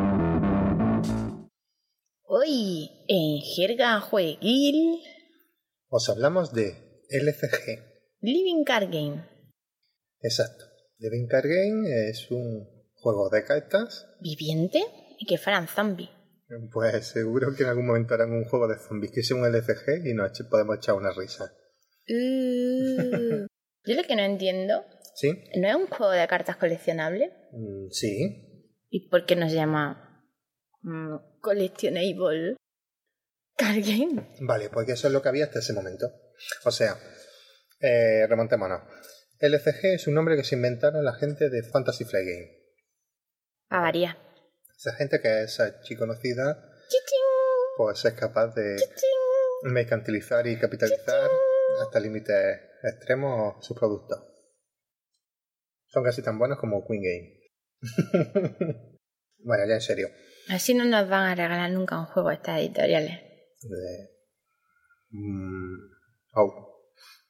Hoy en Jerga Jueguil, Os hablamos de L C G. Living Card Game. Exacto. Living Card Game es un juego de cartas. ¿Viviente? Y que fueran zombies. Pues seguro que en algún momento harán un juego de zombies que sea un L C G y nos eche- podemos echar una risa. Uh, yo lo que no entiendo, ¿Sí? ¿no es un juego de cartas coleccionable? Mm, sí. ¿Y por qué no se llama mm, Collectionable Card Game? Vale, porque eso es lo que había hasta ese momento. O sea, eh, remontémonos. L C G es un nombre que se inventaron la gente de Fantasy Flight Game. A variar. Esa gente que es archiconocida, ¡Chichín! pues es capaz de ¡Chichín! mercantilizar y capitalizar hasta límites extremos sus productos. Son casi tan buenos como Queen Game. Bueno, ya en serio. Así no nos van a regalar nunca un juego a estas editoriales. Eh, mm, oh.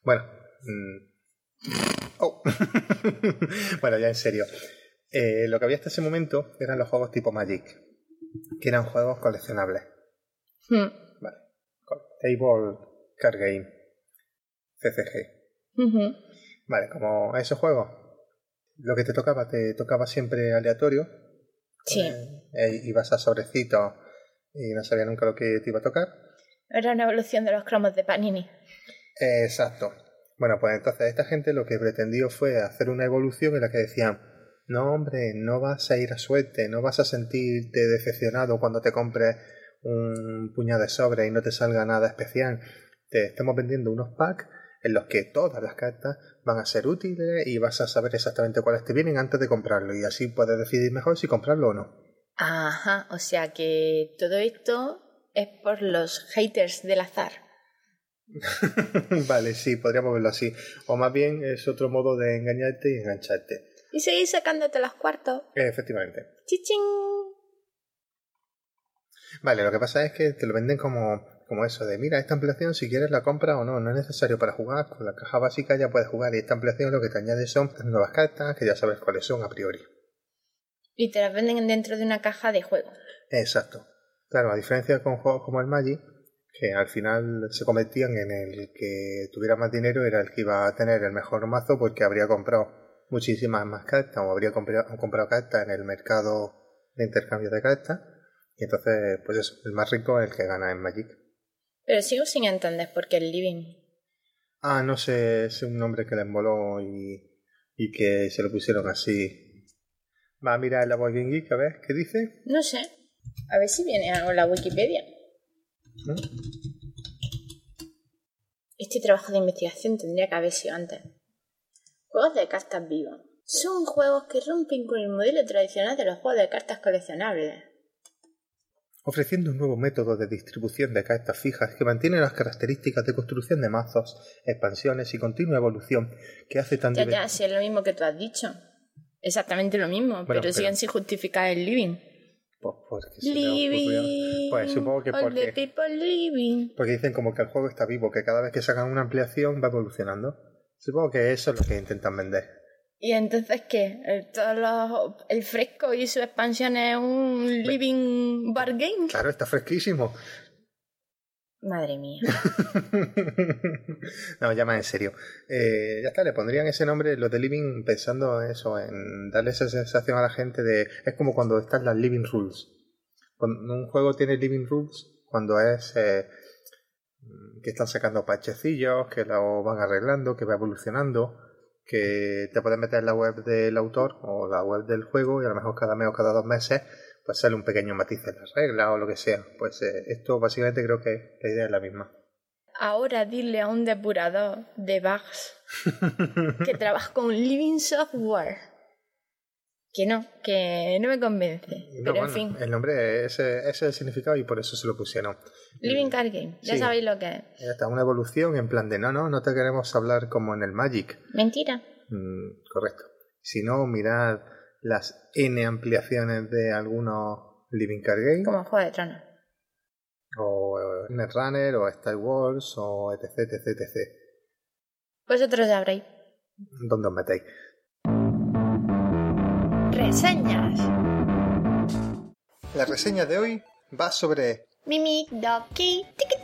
Bueno. Mmm... Oh. Bueno, ya en serio. Eh, lo que había hasta ese momento eran los juegos tipo Magic, que eran juegos coleccionables. Hmm. Vale. Table Card Game. C C G. Ujú. Vale, como a esos juegos, lo que te tocaba, te tocaba siempre aleatorio. Sí. Eh, ibas a sobrecitos y no sabía nunca lo que te iba a tocar. Era una evolución de los cromos de Panini. Eh, exacto. Bueno, pues entonces esta gente lo que pretendió fue hacer una evolución en la que decían: no, hombre, no vas a ir a suerte, no vas a sentirte decepcionado cuando te compres un puñado de sobres y no te salga nada especial. Te estamos vendiendo unos packs en los que todas las cartas van a ser útiles y vas a saber exactamente cuáles te vienen antes de comprarlo, y así puedes decidir mejor si comprarlo o no. Ajá, o sea que todo esto es por los haters del azar. Vale, sí, podríamos verlo así. O más bien es otro modo de engañarte y engancharte. Y seguir sacándote los cuartos. Eh, efectivamente. ¡Chichín! Vale, lo que pasa es que te lo venden como, como eso de: mira, esta ampliación si quieres la compra o no, no es necesario para jugar, con la caja básica ya puedes jugar, y esta ampliación lo que te añade son nuevas cartas que ya sabes cuáles son a priori. Y te las venden dentro de una caja de juego. Exacto. Claro, a diferencia con juegos como el Magic, que al final se convertían en el que tuviera más dinero, era el que iba a tener el mejor mazo porque habría comprado muchísimas más cartas o habría comprado, comprado cartas en el mercado de intercambio de cartas, y entonces, pues eso, el más rico es el que gana en Magic. Pero sigo sin entender por qué el living. Ah, no sé, es un nombre que le emboló y, y que se lo pusieron así. Va a mirar en la Board Game Geek a ver qué dice. No sé. A ver si viene algo en la Wikipedia. ¿Mm? Este trabajo de investigación tendría que haber sido antes. Juegos de cartas vivos. Son juegos que rompen con el modelo tradicional de los juegos de cartas coleccionables. Ofreciendo un nuevo método de distribución de cartas fijas que mantiene las características de construcción de mazos, expansiones y continua evolución que hace tan Ya, divertido. ya, si es lo mismo que tú has dicho. Exactamente lo mismo, Bueno, pero, pero- siguen sin justificar el living. Pues porque se le ocurrió. Living. Pues supongo que All the porque, people living. porque dicen como que el juego está vivo, que cada vez que sacan una ampliación va evolucionando. Supongo que eso es lo que intentan vender. ¿Y entonces qué? ¿El, todos los- el fresco y su expansión es un living bar game? Claro, está fresquísimo. Madre mía. No, ya más en serio. Eh, ya está, le pondrían ese nombre, los de Living, pensando eso, en darle esa sensación a la gente de... Es como cuando están las Living Rules. Cuando un juego tiene Living Rules, cuando es... Eh, que están sacando parchecillos, que lo van arreglando, que va evolucionando, que te puedes meter en la web del autor o la web del juego y a lo mejor cada mes o cada dos meses pues sale un pequeño matiz en la regla o lo que sea. Pues eh, esto básicamente creo que la idea es la misma. Ahora dile a un depurador de bugs que trabaja con living software. Que no, que no me convence. No, Pero bueno, en fin, el nombre, ese, ese es el significado y por eso se lo pusieron. living card game, ya Sí. sabéis lo que es. Ya está, una evolución en plan de no, no, no te queremos hablar como en el Magic. Mentira. Mm, correcto. Si no, mirad las N ampliaciones de algunos Living Card Game, Como Juego de Tronos. o eh, Netrunner, o Star Wars, o etc, etc, etc. Vosotros sabréis. ¿Dónde os metéis? Reseñas. La reseña de hoy va sobre... Mimi, Doki,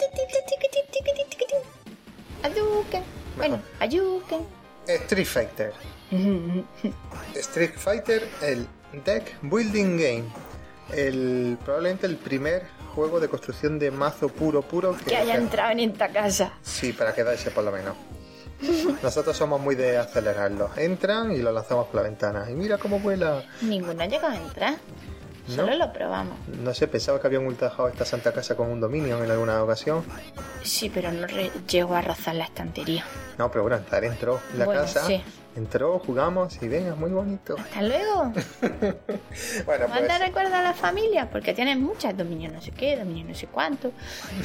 Hadouken. Bueno, Hadouken. Street Fighter. Street Fighter, el Deck Building Game. El, probablemente el primer juego de construcción de mazo puro, puro que, Que haya entrado en esta casa. Sí, para quedarse por lo menos. Nosotros somos muy de acelerarlo. Entran y lo lanzamos por la ventana. Y mira cómo vuela. Ninguno ha llegado a entrar. ¿No? Solo lo probamos. No sé, pensaba que habían ultrajado esta santa casa con un dominio en alguna ocasión. Sí, pero no re- llegó a rozar la estantería. No, pero bueno, entrar entró en la Bueno, casa. sí. Entró, jugamos y venga, muy bonito. Hasta luego. Bueno, Manda pues recuerdo a la familia porque tienen muchas. Dominio no sé qué, dominio no sé cuánto.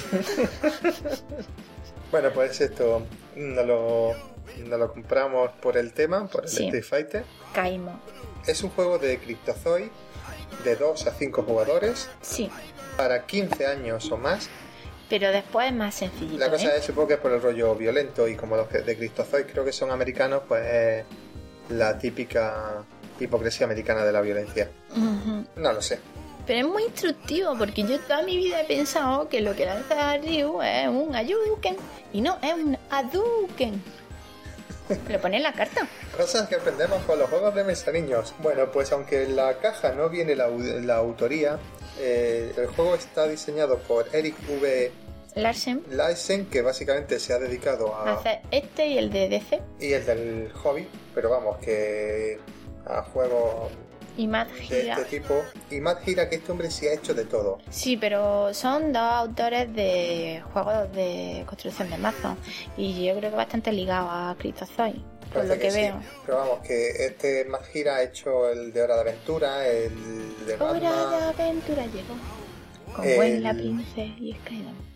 Bueno, pues esto no lo, no lo compramos por el tema, por el Sí. Street Fighter. Caímos. Es un juego de Cryptozoic de dos a cinco jugadores Sí. para quince años o más Pero después es más sencillito, La cosa ¿eh? es, supongo que es por el rollo violento, y como los que- de Cristozoid creo que son americanos, pues es la típica hipocresía americana de la violencia. Ujú. No lo sé. Pero es muy instructivo, porque yo toda mi vida he pensado que lo que lanza Ryu es un Ayuken, y no, es un Hadouken. Lo pone en la carta. Cosas que aprendemos con los juegos de mesa, niños. Bueno, pues aunque en la caja no viene la, au- la autoría, eh, el juego está diseñado por Eric V. Larsen Larsen, que básicamente se ha dedicado a... hace este y el de D C, y el del hobby, pero vamos, que a juegos y Mad de Gira. este tipo. Y Mad Gira, que este hombre sí ha hecho de todo. Sí, pero son dos autores de juegos de construcción de mazos, y yo creo que bastante ligado a Cristozoid, por Parece lo que, sí. veo. Pero vamos, que este Mad Gira ha hecho el de Hora de Aventura, el de Hora de Batman, aventura llegó. Con El- Gwen, la princesa y Skydon.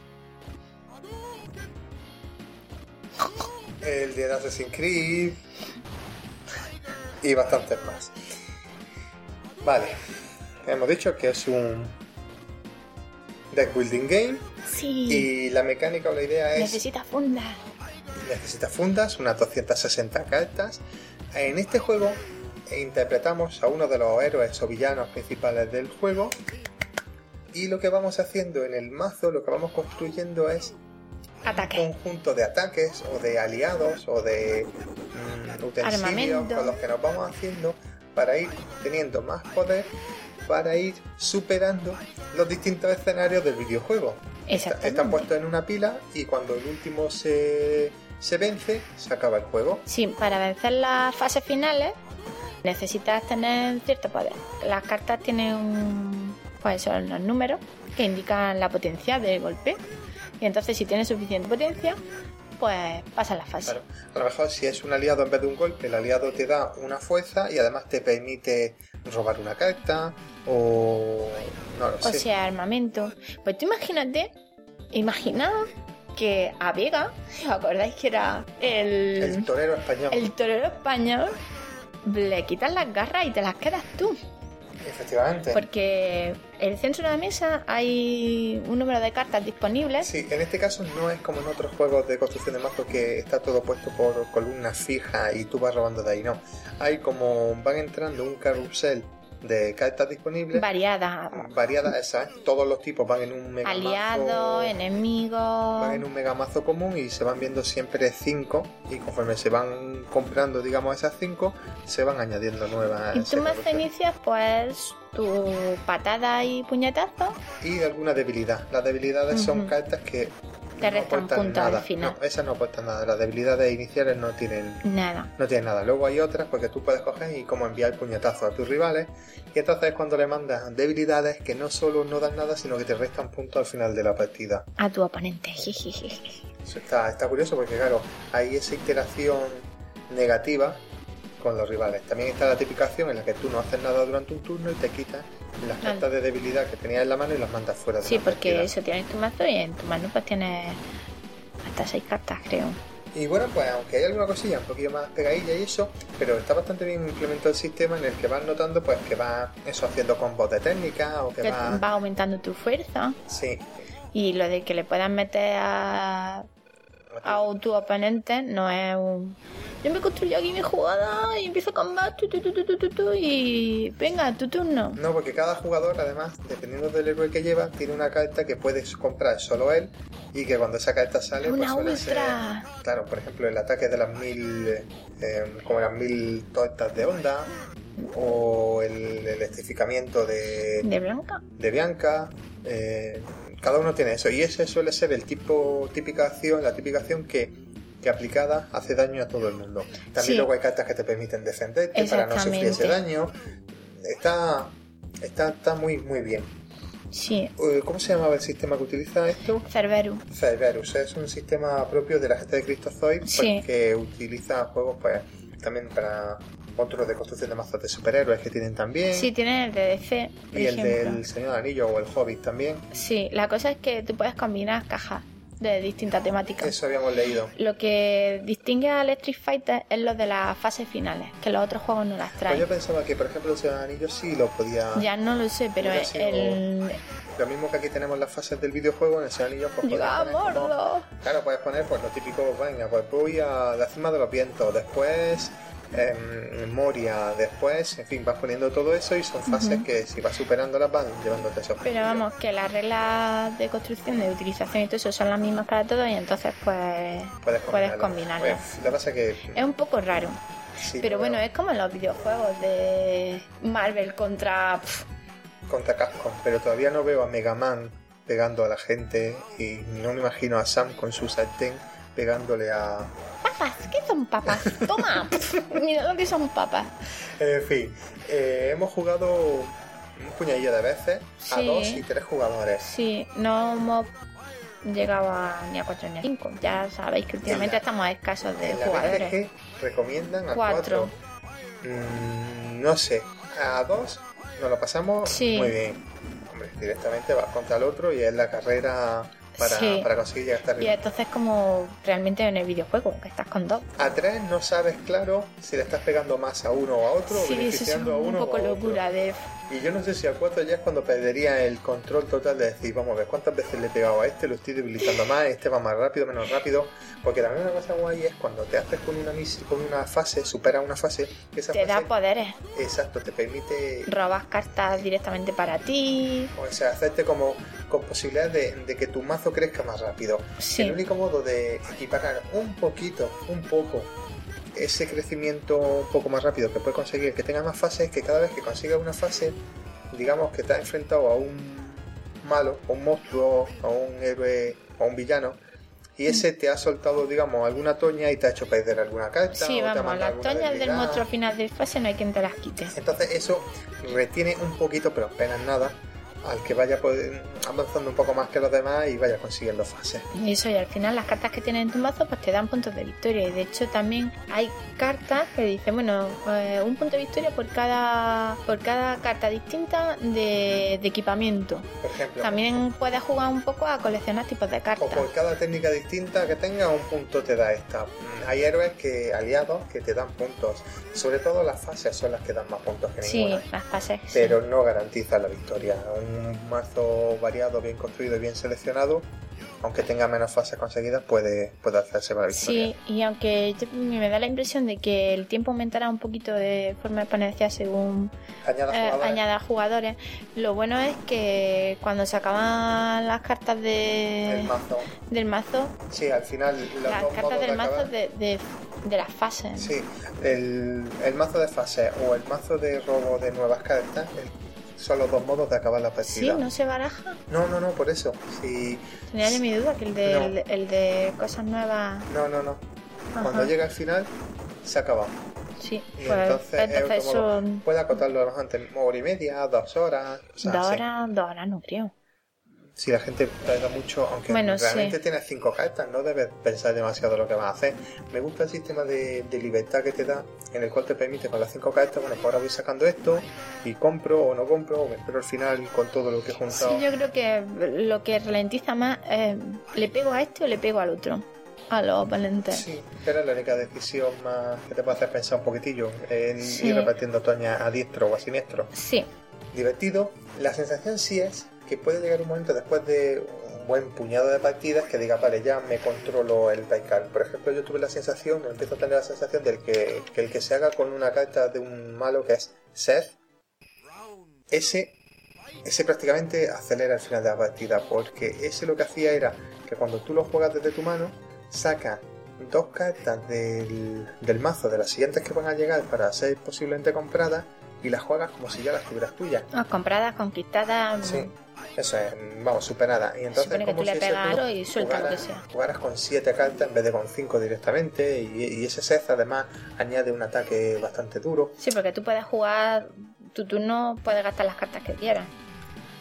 el de Assassin's Creed y bastantes más. Vale, hemos dicho que es un deck building game Sí, y la mecánica o la idea es... necesita funda. Necesita fundas, unas doscientas sesenta cartas. En este juego interpretamos a uno de los héroes o villanos principales del juego, y lo que vamos haciendo en el mazo, lo que vamos construyendo es un Ataque. conjunto de ataques o de aliados o de mm, utensilios Armamento. con los que nos vamos haciendo para ir teniendo más poder, para ir superando los distintos escenarios del videojuego. Está- Exactamente. Están puestos en una pila, y cuando el último se, se vence, se acaba el juego. Sí, para vencer las fases finales necesitas tener cierto poder. Las cartas tienen un... pues son los números que indican la potencia del golpe. Y entonces, si tienes suficiente potencia, pues pasa la fase. Claro. A lo mejor si es un aliado en vez de un golpe, el aliado te da una fuerza y además te permite robar una carta o... no lo O sé. sea, armamento. Pues tú imagínate, imagina que a Vega, ¿os acordáis que era el, el torero español. el torero español? Le quitas las garras y te las quedas tú. Efectivamente. Porque en el centro de la mesa hay un número de cartas disponibles. Sí, en este caso no es como en otros juegos de construcción de mazo que está todo puesto por columnas fijas y tú vas robando de ahí, no. Hay como van entrando un carrusel de cartas disponibles. Variadas. Variadas esas, ¿eh? Todos los tipos van en un megamazo. Aliados, enemigos. Van en un megamazo común y se van viendo siempre cinco, y conforme se van comprando, digamos, esas cinco, se van añadiendo nuevas. Y a ese tú más carrusel. inicias pues tu patada y puñetazo. Y alguna debilidad. Las debilidades son Ujú. cartas que Te no restan aportan puntos al nada. final. No, esas no aportan nada. Las debilidades iniciales no tienen Nada. no tienen nada. Luego hay otras porque tú puedes coger y como enviar puñetazos a tus rivales, y entonces es cuando le mandas debilidades que no solo no dan nada, sino que te restan puntos al final de la partida. A tu oponente. Jejeje. Eso está, está curioso porque claro, hay esa interacción negativa con los rivales. También está la típica acción en la que tú no haces nada durante un turno y te quitas las Vale. cartas de debilidad que tenías en la mano y las mandas fuera de Sí, la porque partida. eso tienes tu mazo y en tu mano pues tienes hasta seis cartas, creo. Y bueno, pues aunque hay alguna cosilla un poquillo más pegadilla y eso, pero está bastante bien implementado el sistema en el que vas notando pues que vas eso haciendo combos de técnica o que Que vas... va aumentando tu fuerza. Sí. Y lo de que le puedas meter a, a tu oponente no es un... Yo me construyo aquí mi jugada y empiezo a combate tu, tu, tu, tu, tu, tu, y venga, tu turno. No, porque cada jugador, además, dependiendo del héroe que lleva, tiene una carta que puedes comprar solo él, y que cuando esa carta sale, pues Una suele ultra. ser... Claro, por ejemplo, el ataque de las mil... eh, como las mil tortas de onda, o el electrificamiento de, De blanca. de Bianca... eh, cada uno tiene eso, y ese suele ser el tipo típica acción, la típica acción que, que aplicada hace daño a todo el mundo. También Sí. luego hay cartas que te permiten defenderte para no sufrir ese Exactamente. daño. Está, está, está muy muy bien. Sí. Eh, ¿Cómo se llamaba el sistema que utiliza esto? Cerberus. Cerberus. Es un sistema propio de la gente de Cristozoid, pues, Sí. que utiliza juegos pues también para otros de construcción de mazos de superhéroes que tienen también. Sí, tiene el de D C, por y el ejemplo. del Señor Anillo o el Hobbit también. Sí, la cosa es que tú puedes combinar cajas. de distintas temáticas. Eso habíamos leído. Lo que distingue al Street Fighter es lo de las fases finales, que los otros juegos no las Pues traen. yo pensaba que, por ejemplo, el Señor de los Anillos sí lo podía... Ya no lo sé, pero Hubiera sido el... Lo mismo que aquí tenemos las fases del videojuego, en el Señor de los Anillos pues podías ¡Llega poner como- Mordo! Claro, puedes poner pues lo típico, venga, pues voy a la cima de los vientos, después eh, Moria, después, en fin, vas poniendo todo eso y son fases Ujú. que si vas superándolas van llevándote esos Pero vamos, que las reglas de construcción, de utilización y todo eso son las mismas para todos y entonces pues Puedes puedes combinarlo. combinarlas. Pues, lo que pasa es que... Es un poco raro, sí, pero bueno, es como en los videojuegos de Marvel contra... pf, contra Capcom, pero todavía no veo a Mega Man pegando a la gente y no me imagino a Sam con su sartén pegándole a... papas, ¿qué son papas? Toma, pf, mira lo que son papas. En fin, eh, hemos jugado un puñadillo de veces a Sí. dos y tres jugadores. Sí, no hemos llegado a, ni a cuatro ni a cinco. Ya sabéis que últimamente En la- estamos escasos de En la jugadores. B G G recomiendan a Cuatro. cuatro. Mm, no sé, a dos nos lo pasamos Sí. muy bien. Hombre, directamente vas contra el otro y es la carrera para, Sí. para conseguir llegar hasta Y arriba. entonces como realmente en el videojuego, que estás con dos. A tres no sabes claro si le estás pegando más a uno o a otro o Sí, eso es beneficiando a un uno poco o a otro. locura de... Y yo no sé si a cuatro ya es cuando perdería el control total de decir, vamos a ver cuántas veces le he pegado a este, lo estoy debilitando más, este va más rápido, menos rápido. Porque también una cosa guay es cuando te haces con una mis- con una fase, superas una fase, que esa Te da fase, poderes. exacto, te permite, Robas cartas directamente para ti. o sea, hacerte como con posibilidad de, de que tu mazo crezca más rápido. Sí. El único modo de equiparar un poquito, un poco, ese crecimiento un poco más rápido que puede conseguir el que tenga más fases es que cada vez que consigas una fase, digamos que te has enfrentado a un malo, a un monstruo, a un héroe, a un villano, y ese te ha soltado, digamos, alguna toña y te ha hecho perder alguna carta. Sí, o te ha vamos, mandado las alguna toñas del debilidad. monstruo final del fase no hay quien te las quite. Entonces eso retiene un poquito, pero apenas nada, al que vaya poder- avanzando un poco más que los demás y vaya consiguiendo fases. Y eso, y al final las cartas que tienes en tu mazo pues te dan puntos de victoria. Y de hecho también hay cartas que dicen, bueno, eh, un punto de victoria por cada por cada carta distinta de, de equipamiento. Por ejemplo, También puedes jugar un poco a coleccionar tipos de o cartas. por cada técnica distinta que tenga, un punto te da esta. Mm, Hay héroes que aliados que te dan puntos. Sobre todo las fases son las que dan más puntos que Sí, ninguna. las fases. sí. Pero no garantiza la victoria. Un mazo variado, bien construido y bien seleccionado, aunque tenga menos fases conseguidas, puede, puede hacerse para la victoria. Sí, y aunque yo- me da la impresión de que el tiempo aumentará un poquito de forma exponencial según Añada eh, jugadores. añada jugadores, lo bueno es que cuando se acaban las cartas de, El mazo. del mazo, Sí, al final los las dos cartas modos del de mazo acabar- de, de, de las fases. Sí, el, el mazo de fases o el mazo de robo de nuevas cartas el- son los dos modos de acabar la Sí, partida. no se baraja. no, no, no, por eso. Sí, Tenía yo mi duda que el de, No. el, el de cosas nuevas. no, no, no. Ajá. Cuando llega al final, se acaba. Sí, Y pues entonces, entonces, es como- son puede acotarlo a lo antes, una hora y media, dos horas. cosas dos así. horas, dos horas no creo. Si la gente tarda mucho, aunque Bueno, realmente sí. tienes cinco cartas, no debes pensar demasiado lo que vas a hacer. Me gusta el sistema de, de libertad que te da, en el cual te permite con las cinco cartas, bueno, pues ahora voy sacando esto y compro o no compro, o me espero al final con todo lo que he juntado. Sí, yo creo que lo que ralentiza más es le pego a este o le pego al otro, a los oponentes. Sí, pero es la única decisión más que te puede hacer pensar un poquitillo en Sí. ir repartiendo toñas a diestro o a siniestro. Sí, Divertido. La sensación sí es que puede llegar un momento después de un buen puñado de partidas que diga, vale, ya me controlo el Daikal. Por ejemplo, yo tuve la sensación, empiezo a tener la sensación del que, que el que se haga con una carta de un malo que es Seth, ese, ese prácticamente acelera el final de la partida, porque ese lo que hacía era que cuando tú lo juegas desde tu mano, saca dos cartas del, del mazo de las siguientes que van a llegar para ser posiblemente compradas y las juegas como si ya las tuvieras tuyas. las compradas, conquistadas. Sí, eso es, vamos, superada. Y entonces supone que como tú le si ese pegas turno algo y suelta lo que jugaras- sea. jugaras con siete cartas en vez de con cinco directamente, y, y ese Seth además añade un ataque bastante duro. Sí, porque tú puedes jugar tu turno, puedes gastar las cartas que quieras.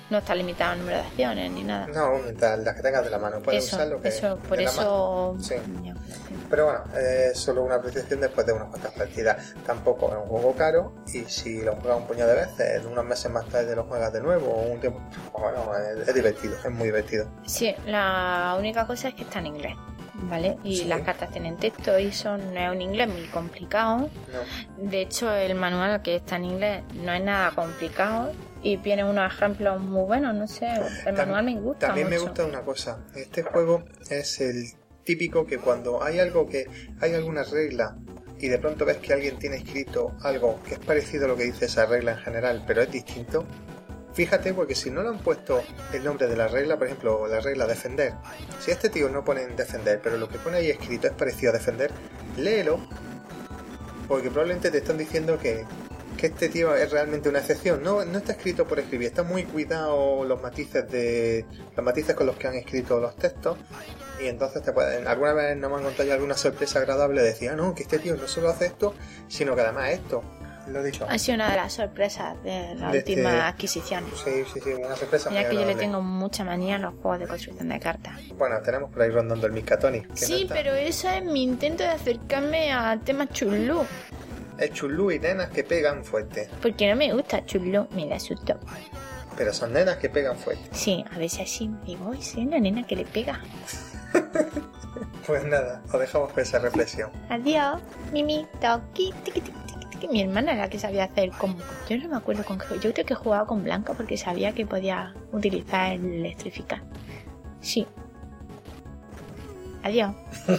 no está limitado al número de acciones ni nada. No, mientras las que tengas de la mano. Puedes eso, usar lo que eso, por de la eso... mano. Sí. Ya. Pero bueno, es solo una apreciación después de unas cuantas partidas. Tampoco es un juego caro y si lo juegas un puñado de veces, unos meses más tarde lo juegas de nuevo o un tiempo, bueno, es, es divertido, es muy divertido. Sí, la única cosa es que está en inglés, ¿vale? Y Sí. las cartas tienen texto y eso no es un inglés muy complicado. No. De hecho, el manual que está en inglés no es nada complicado y tiene unos ejemplos muy buenos, no sé, el manual me gusta También mucho. me gusta una cosa, este juego es el típico que cuando hay algo que hay alguna regla y de pronto ves que alguien tiene escrito algo que es parecido a lo que dice esa regla en general, pero es distinto, fíjate, porque si no le han puesto el nombre de la regla, por ejemplo, la regla defender, si este tío no pone en defender, pero lo que pone ahí escrito es parecido a defender, léelo, porque probablemente te están diciendo que, que este tío es realmente una excepción. No, no está escrito por escribir, está muy cuidado los matices de los matices con los que han escrito los textos. Y entonces te pueden, alguna vez no me han contado alguna sorpresa agradable de decir, ah, no, que este tío no solo hace esto, sino que además esto. Lo he dicho. Ha sido una de las sorpresas de las De últimas este- adquisiciones. Sí, sí, sí, una sorpresa. Mira muy que yo le agradable. tengo mucha manía a los juegos de construcción de cartas. Bueno, tenemos por ahí rondando el Miskatonic. que no Sí, está. pero eso es mi intento de acercarme al tema chulú. Es chulú y nenas que pegan fuerte. Porque no me gusta chulú, me da susto. Pero son nenas que pegan fuerte. Sí, a veces sí, digo, "Uy, soy una nena que le pega". Pues nada, os dejamos con esa reflexión. Adiós, Mimi, toqui, tiqui, tiqui, tiqui, tiqui. Mi hermana era la que sabía hacer como... Yo no me acuerdo con qué... Yo creo que jugaba con Blanca porque sabía que podía utilizar el electrificar. Sí. Adiós.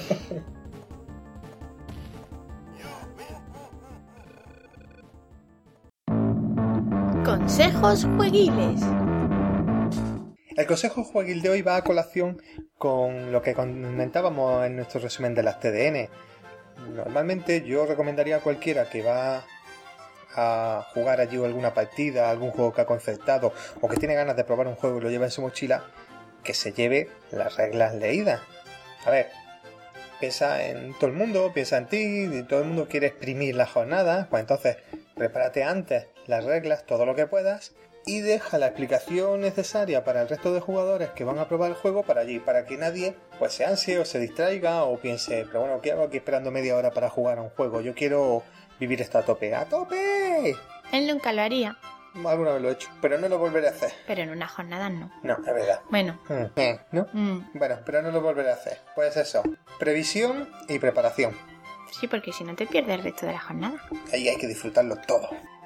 Consejos jueguiles. El consejo jueguil de hoy va a colación con lo que comentábamos en nuestro resumen de las T D N. Normalmente yo recomendaría a cualquiera que va a jugar allí alguna partida, algún juego que ha concertado o que tiene ganas de probar un juego y lo lleva en su mochila, que se lleve las reglas leídas. A ver, piensa en todo el mundo, piensa en ti, y todo el mundo quiere exprimir la jornada, pues entonces prepárate antes las reglas, todo lo que puedas, y deja la explicación necesaria para el resto de jugadores que van a probar el juego para allí, para que nadie pues se ansie o se distraiga o piense, pero bueno, ¿qué hago aquí esperando media hora para jugar a un juego? Yo quiero vivir esto a tope. ¡A tope! Él nunca lo haría, Alguna vez lo he hecho, pero no lo volveré a hacer. pero en una jornada no. No, es verdad. Bueno, Mm, eh, ¿no? mm, Bueno, pero no lo volveré a hacer. Pues eso, previsión y preparación. sí, porque si no te pierdes el resto de la jornada. Ahí hay que disfrutarlo todo.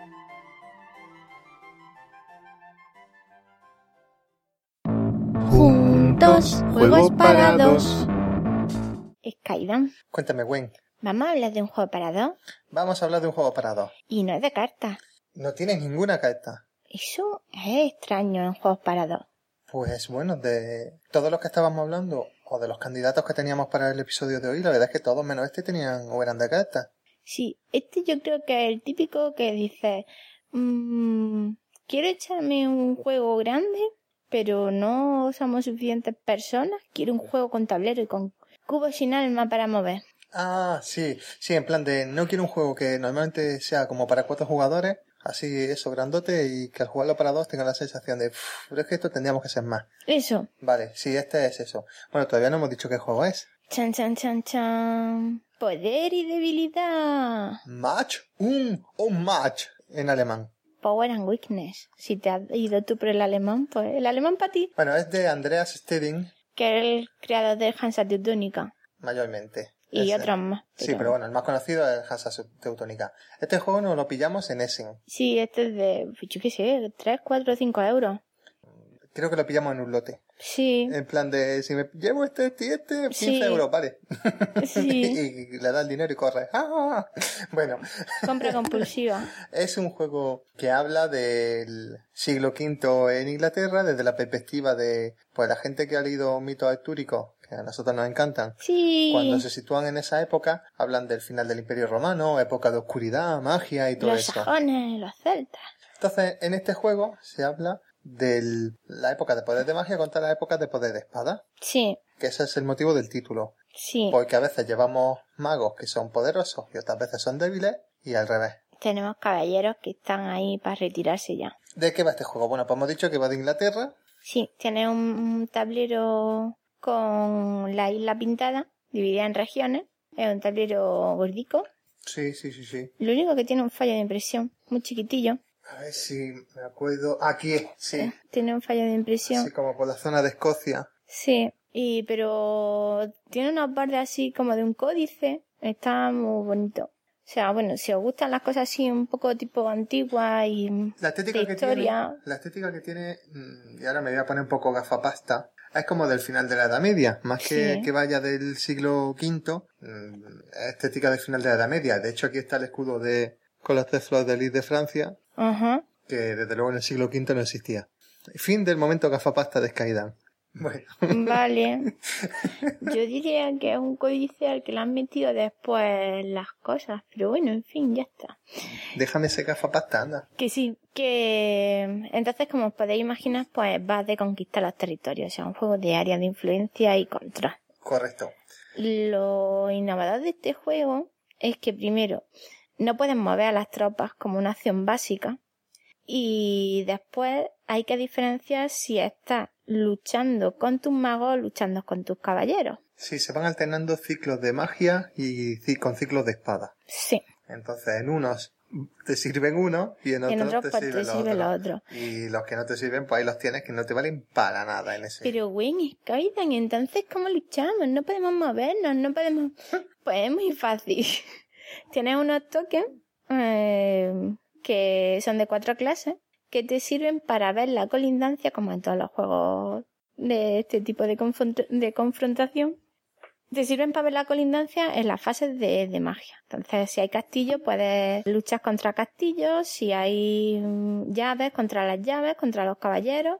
Juntos, juegos para dos. Skyrim, Cuéntame, Gwen. vamos a hablar de un juego para dos Vamos a hablar de un juego para dos. y no es de cartas. No tienes ninguna carta. Eso es extraño en juegos para dos. Pues bueno, de todos los que estábamos hablando, o de los candidatos que teníamos para el episodio de hoy, la verdad es que todos menos este tenían o eran de cartas. Sí, este yo creo que es el típico que dice, mmm, quiero echarme un juego grande, pero no somos suficientes personas. Quiero un juego con tablero y con cubos sin alma para mover. Ah, sí, sí, en plan de no quiero un juego que normalmente sea como para cuatro jugadores, así eso, grandote, y que al jugarlo para dos tenga la sensación de, "Uf, pero es que esto tendríamos que ser más". Eso. Vale, sí, este es eso. Bueno, todavía no hemos dicho qué juego es. Chan, chan, chan, chan. Poder y debilidad. Match, un o match en alemán. Power and weakness. Si te has ido tú por el alemán, pues el alemán para ti. Bueno, es de Andreas Steding, Que es el creador de Hansa Teutónica. mayormente. Y Ese. otros más. Sí, pero bueno, el más conocido es Hansa Teutónica. Este juego nos lo pillamos en Essen. Sí, este es de, yo qué sé, tres, cuatro, cinco euros. Creo que lo pillamos en un lote. Sí, En plan de, si me llevo este, este y este, quince Sí. euros, vale. sí. Y le da el dinero y corre. ¡Ah! Bueno, Compra compulsiva. es un juego que habla del siglo quinto en Inglaterra, desde la perspectiva de pues la gente que ha leído mitos artúricos, que a nosotros nos encantan. Sí. Cuando se sitúan en esa época, hablan del final del Imperio Romano, época de oscuridad, magia y todo Los eso. sajones, los celtas. Entonces, en este juego se habla de la época de poder de magia contra la época de poder de espada, Sí, que ese es el motivo del título. sí, Porque a veces llevamos magos que son poderosos y otras veces son débiles y al revés. tenemos caballeros que están ahí para retirarse ya. ¿De qué va este juego? Bueno, pues hemos dicho que va de Inglaterra. Sí, tiene un, un tablero con la isla pintada, dividida en regiones. Es un tablero gordico. Sí, sí, sí, sí. Lo único que tiene un fallo de impresión, muy chiquitillo. A ver si me acuerdo. Aquí, sí. Eh, tiene un fallo de impresión. Así como por la zona de Escocia. Sí, y pero tiene unos bordes así como de un códice. Está muy bonito. O sea, bueno, si os gustan las cosas así un poco tipo antiguas y La estética de que historia, tiene, la estética que tiene, mm, y ahora me voy a poner un poco gafapasta, es como del final de la Edad Media, más que, Sí. que vaya del siglo quinto, mm, estética del final de la Edad Media. De hecho, aquí está el escudo de con las tres flores de lis de Francia, ajá. que desde luego en el siglo quinto no existía. Fin del momento gafapasta de Skydan. Bueno, Vale. Yo diría que es un códice al que le han metido después las cosas, pero bueno, en fin, ya está. déjame ese gafapasta, anda. Que sí, que entonces como os podéis imaginar, pues vas de conquistar los territorios, o sea, un juego de área de influencia y control. Correcto. Lo innovador de este juego es que primero no puedes mover a las tropas como una acción básica y después hay que diferenciar si estás luchando con tus magos o luchando con tus caballeros. Sí, se van alternando ciclos de magia y ci- con ciclos de espada. Sí, Entonces, en unos te sirven uno y en y en otros otros te pues sirven te los sirve otros. lo otro. Y los que no te sirven, pues ahí los tienes que no te valen para nada en ese. Pero güey, Skydan, entonces ¿cómo luchamos? No podemos movernos, no podemos... Pues es muy fácil. Tienes unos tokens eh, que son de cuatro clases que te sirven para ver la colindancia, como en todos los juegos de este tipo de, confront- de confrontación. Te sirven para ver la colindancia en las fases de, de magia. Entonces, si hay castillos, puedes luchar contra castillos. Si hay mm, llaves, contra las llaves, contra los caballeros.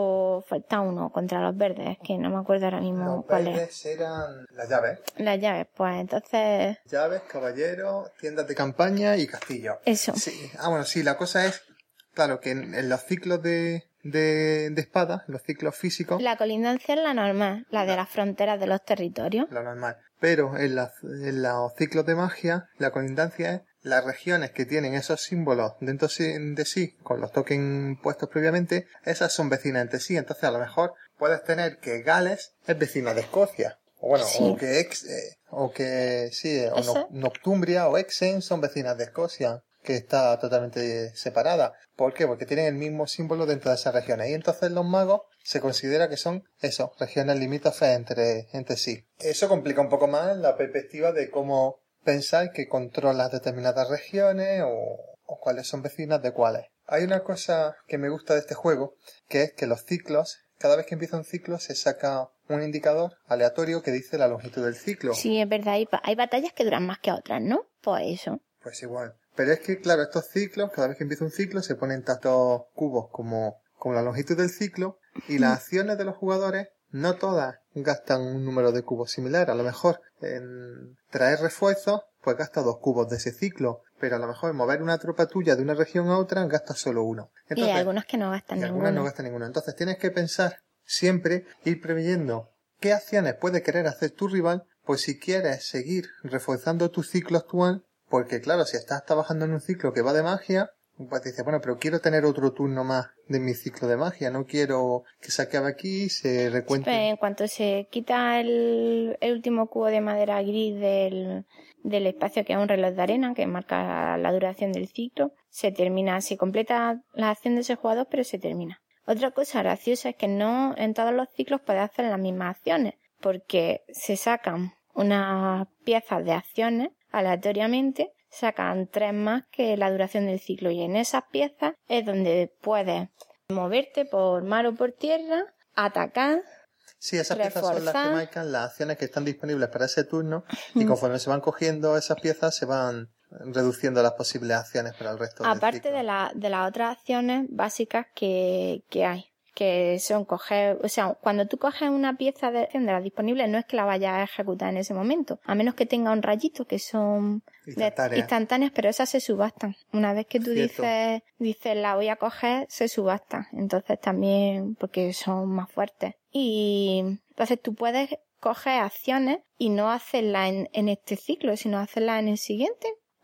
O falta uno, contra los verdes, que no me acuerdo ahora mismo Los cuál es. verdes eran las llaves. Las llaves, pues entonces... Llaves, caballeros, tiendas de campaña y castillos. Eso. Sí. Ah, bueno, sí, la cosa es, claro, que en, en los ciclos de, de, de espada, los ciclos físicos, La colindancia es la normal, la de las fronteras de los territorios. lo normal. Pero en, las- en los ciclos de magia, la colindancia es las regiones que tienen esos símbolos dentro sí- de sí, con los tokens puestos previamente, esas son vecinas entre sí. Entonces, a lo mejor puedes tener que Gales es vecina de Escocia. O bueno, Sí. o que ex, eh, o que sí, eh, o Eso. No- Noctumbria o Exen son vecinas de Escocia, que está totalmente separada. ¿Por qué? Porque tienen el mismo símbolo dentro de esas regiones. Y entonces los magos se considera que son eso, regiones limítrofes entre, entre sí. Eso complica un poco más la perspectiva de cómo pensar que controlas determinadas regiones o, o cuáles son vecinas de cuáles. Hay una cosa que me gusta de este juego, que es que los ciclos, cada vez que empieza un ciclo se saca un indicador aleatorio que dice la longitud del ciclo. Sí, es verdad, hay, ba- hay batallas que duran más que otras, ¿no? Pues eso. Pues igual. Pero es que, claro, estos ciclos, cada vez que empieza un ciclo, se ponen tantos cubos como, como la longitud del ciclo, y las acciones de los jugadores, no todas gastan un número de cubos similar. A lo mejor en traer refuerzos, pues gasta dos cubos de ese ciclo, pero a lo mejor en mover una tropa tuya de una región a otra, gasta solo uno. y hay algunos que no gastan y ninguno. algunas no gastan ninguno. Entonces tienes que pensar siempre, ir preveyendo qué acciones puede querer hacer tu rival, pues si quieres seguir reforzando tu ciclo actual, porque claro, si estás trabajando en un ciclo que va de magia, pues dices, bueno, pero quiero tener otro turno más de mi ciclo de magia, no quiero que se acabe aquí, se recuente. Pues en cuanto se quita el, el último cubo de madera gris del, del espacio, que es un reloj de arena que marca la duración del ciclo, se termina, se completa la acción de ese jugador, pero se termina. Otra cosa graciosa es que no en todos los ciclos puedes hacer las mismas acciones, porque se sacan unas piezas de acciones aleatoriamente, sacan tres más que la duración del ciclo, y en esas piezas es donde puedes moverte por mar o por tierra, atacar. Sí, esas piezas son las que reforzar. marcan las acciones que están disponibles para ese turno, y conforme se van cogiendo esas piezas, se van reduciendo las posibles acciones para el resto del Aparte ciclo. de, la, de las otras acciones básicas que, que hay, que son coger, o sea, cuando tú coges una pieza de acción de las disponibles, no es que la vayas a ejecutar en ese momento, a menos que tenga un rayito, que son de- Instantáneas. instantáneas, pero esas se subastan. Una vez que tú Cierto. dices, dices la voy a coger, se subastan. Entonces también, porque son más fuertes. Y entonces tú puedes coger acciones y no hacerlas en, en este ciclo, sino hacerlas en el siguiente.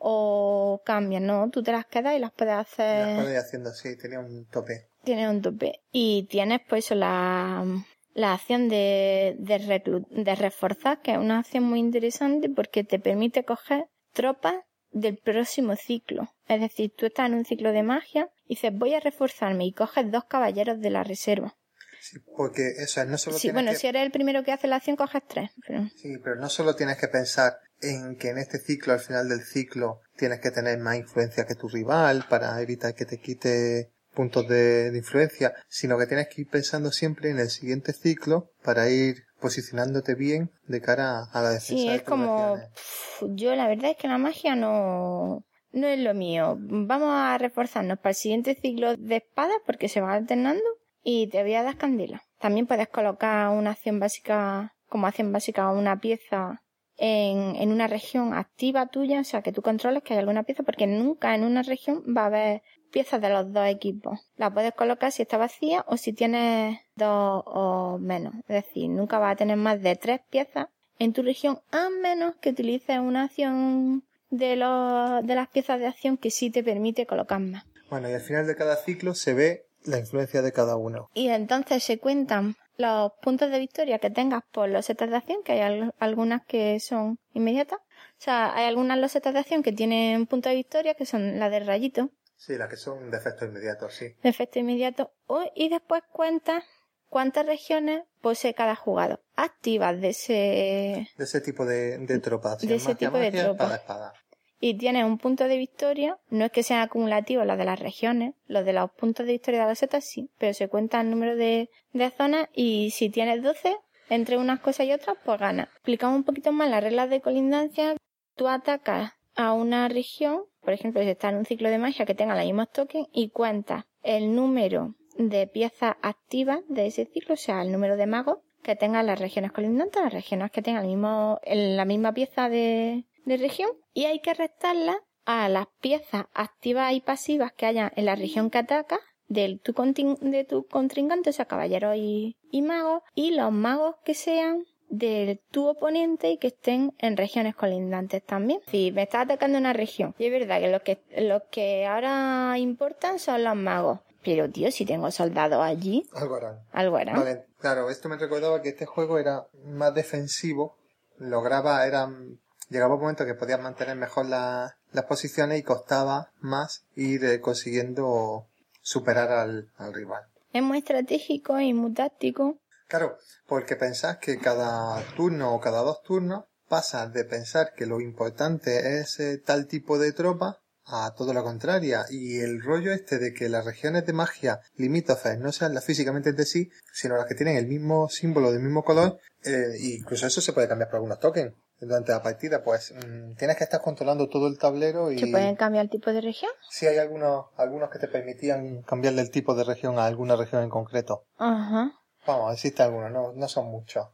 o cambian, ¿no? Tú te las quedas y las puedes hacer... Las puedes ir haciendo así, tenía un tope. Tienes un tope. Y tienes pues eso, la, la acción de, de, reclu- de reforzar, que es una acción muy interesante porque te permite coger tropas del próximo ciclo. Es decir, tú estás en un ciclo de magia y dices, voy a reforzarme y coges dos caballeros de la reserva. Sí, porque eso es, no solo Sí, tienes bueno, que... si eres el primero que hace la acción, coges tres. Pero... Sí, pero no solo tienes que pensar en que en este ciclo, al final del ciclo, tienes que tener más influencia que tu rival para evitar que te quite puntos de, de influencia, sino que tienes que ir pensando siempre en el siguiente ciclo para ir posicionándote bien de cara a la defensa Sí, de es tus como... regiones. pff, yo la verdad es que la magia no... no es lo mío. Vamos a reforzarnos para el siguiente ciclo de espadas porque se va alternando y te voy a dar candela. También puedes colocar una acción básica, como acción básica, una pieza en, en una región activa tuya, o sea, que tú controles que hay alguna pieza, porque nunca en una región va a haber piezas de los dos equipos. La puedes colocar si está vacía o si tienes dos o menos. Es decir, nunca vas a tener más de tres piezas en tu región, a menos que utilices una acción de, los, de las piezas de acción que sí te permite colocar más. Bueno, y al final de cada ciclo se ve la influencia de cada uno. Y entonces se cuentan los puntos de victoria que tengas por losetas de acción, que hay al- algunas que son inmediatas. O sea, hay algunas losetas de acción que tienen puntos de victoria, que son las de rayito, Sí, las que son de efectos inmediatos, sí. de efecto inmediato. O- y después cuentas cuántas regiones posee cada jugador activas de ese... De ese tipo de, de tropas. De ese tipo de tropa. Espada, espada. Y tienes un punto de victoria, no es que sean acumulativos los de las regiones, los de los puntos de victoria de las losetas sí, pero se cuenta el número de, de zonas y si tienes doce, entre unas cosas y otras, pues ganas. Explicamos un poquito más las reglas de colindancia. Tú atacas a una región, por ejemplo, si está en un ciclo de magia que tenga los mismos tokens, y cuentas el número de piezas activas de ese ciclo, o sea, el número de magos que tengan las regiones colindantes, las regiones que tengan el mismo, el- la misma pieza de, de región, y hay que restarla a las piezas activas y pasivas que haya en la región que ataca de tu, contin- de tu contrincante, o sea, caballeros y, y magos, y los magos que sean de tu oponente y que estén en regiones colindantes también. Si me está atacando una región, y es verdad que los que, los que ahora importan son los magos, pero tío, si tengo soldados allí, Algo harán. algo harán. Vale, claro, esto me recordaba que este juego era más defensivo, lograba, era, llegaba un momento que podías mantener mejor la- las posiciones y costaba más ir eh, consiguiendo superar al, al rival. Es muy estratégico y muy táctico. Claro, porque pensás que cada turno o cada dos turnos pasas de pensar que lo importante es eh, tal tipo de tropa a todo lo contrario. Y el rollo este de que las regiones de magia limítrofes no sean las físicamente entre sí, sino las que tienen el mismo símbolo del mismo color, eh, incluso eso se puede cambiar por algunos tokens. Durante la partida, pues mmm, tienes que estar controlando todo el tablero y... ¿Se pueden cambiar el tipo de región? Sí, hay algunos, algunos que te permitían cambiarle el tipo de región a alguna región en concreto. Ajá. Vamos, existe algunos, no, no son muchos.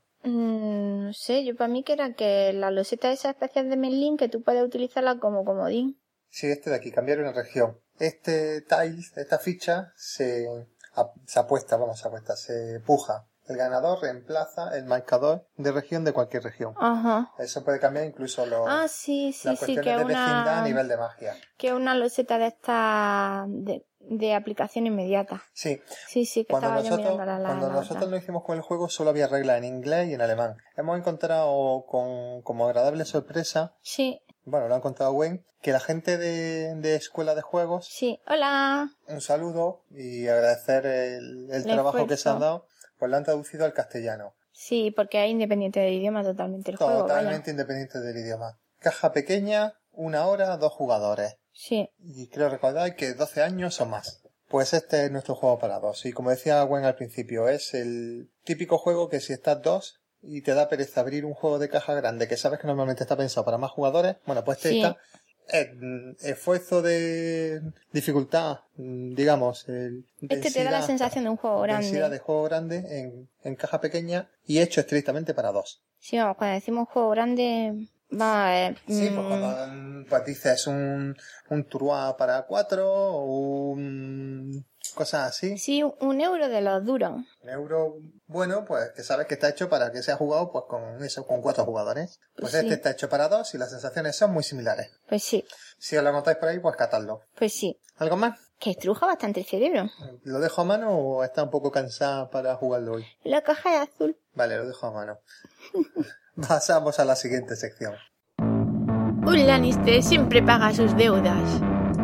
Mm, no sé, yo para mí que era que la loseta esa especial de Merlin que tú puedes utilizarla como comodín. Sí, este de aquí, cambiar una región. Este tile, esta ficha, se, a- se apuesta, vamos, se apuesta, se puja. El ganador reemplaza el marcador de región de cualquier región. Ajá. Eso puede cambiar incluso los, Ah, sí, sí, las sí, cuestiones que de vecindad a una, nivel de magia. que una loseta de esta de, de aplicación inmediata. Sí, Sí, sí, que cuando estaba yo nosotros, mirando la, la, cuando la nosotros otra. lo hicimos con el juego solo había reglas en inglés y en alemán. Hemos encontrado con, como agradable sorpresa, Sí, bueno, lo ha encontrado Gwen, que la gente de, de escuela de juegos, sí. Hola. un saludo y agradecer el, el El trabajo que se esfuerzo. han dado, pues lo han traducido al castellano. Sí, porque es independiente del idioma totalmente el juego, vaya. Totalmente independiente del idioma. Caja pequeña, una hora, dos jugadores. Sí, Y creo recordar que doce años o más. Pues este es nuestro juego para dos. Y como decía Gwen al principio, es el típico juego que si estás dos y te da pereza abrir un juego de caja grande que sabes que normalmente está pensado para más jugadores, bueno, pues este Sí. está eh, mm, esfuerzo de dificultad, mm, digamos, el, este te da la densidad- sensación de un juego densidad grande. de juego grande en, en caja pequeña y hecho estrictamente para dos. Sí, vamos, cuando decimos juego grande, va a ver. Sí, mm, pues cuando mm, pues dices un, un Trois para cuatro o un... cosas así. Sí, un euro de los duros. Un euro bueno, pues que sabes que está hecho para que sea jugado pues con eso, con cuatro jugadores. Pues Sí. este está hecho para dos y las sensaciones son muy similares. Pues sí. Si os lo notáis por ahí, pues catadlo. Pues sí, ¿Algo más? que estruja bastante el cerebro. ¿Lo dejo a mano o está un poco cansada para jugarlo hoy? La caja es azul. Vale, lo dejo a mano. Pasamos a la siguiente sección. Un Lannister siempre paga sus deudas.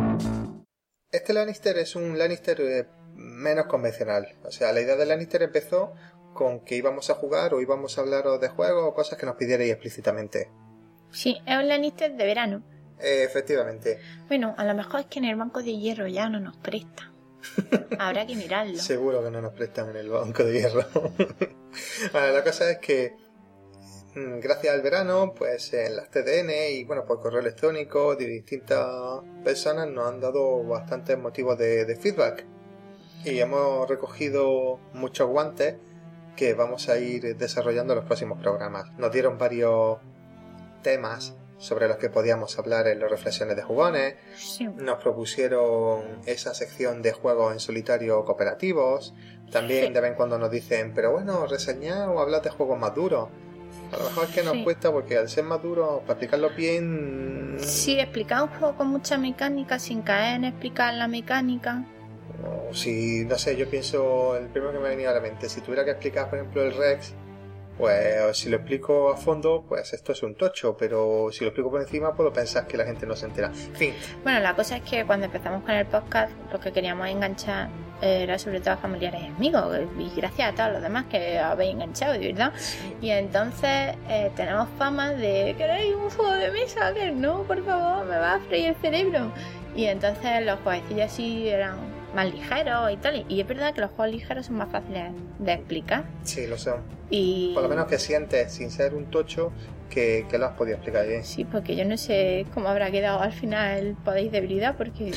Este Lannister es un Lannister eh, menos convencional. O sea, la idea del Lannister empezó con que íbamos a jugar o íbamos a hablar de juegos o cosas que nos pidierais explícitamente. Sí, es un Lannister de verano. Eh, efectivamente. Bueno, a lo mejor es que en el banco de hierro ya no nos presta. Habrá que mirarlo. Seguro que no nos prestan en el banco de hierro. Bueno, la cosa es que mm, gracias al verano, pues en las T D N y bueno, por correo electrónico de distintas personas nos han dado bastantes motivos de, de feedback. Y hemos recogido muchos guantes que vamos a ir desarrollando en los próximos programas. Nos dieron varios temas sobre los que podíamos hablar en las reflexiones de jugones. Sí. Nos propusieron esa sección de juegos en solitario cooperativos. También Sí. de vez en cuando nos dicen, pero bueno, reseñar o hablar de juegos más duros. A lo mejor es que nos Sí. cuesta porque al ser más duros, para explicarlo bien... Sí, explicar un juego con mucha mecánica sin caer en explicar la mecánica. O si, no sé, yo pienso, el primero que me ha venido a la mente, si tuviera que explicar, por ejemplo, el Rex, pues si lo explico a fondo, pues esto es un tocho, pero si lo explico por encima, puedo pensar que la gente no se entera. En fin, Bueno, la cosa es que cuando empezamos con el podcast, lo que queríamos enganchar era sobre todo a familiares y amigos. Y gracias a todos los demás que habéis enganchado, de verdad. Y entonces eh, tenemos fama de ¿queréis un juego de mesa? Que no, por favor, me va a freír el cerebro. Y entonces los jueguecillos así eran más ligeros y tal. Y es verdad que los juegos ligeros son más fáciles de explicar. sí, lo son. Y Por lo menos que sientes, sin ser un tocho, que, que lo has podido explicar bien. sí, porque yo no sé cómo habrá quedado al final el Podéis de Brida, porque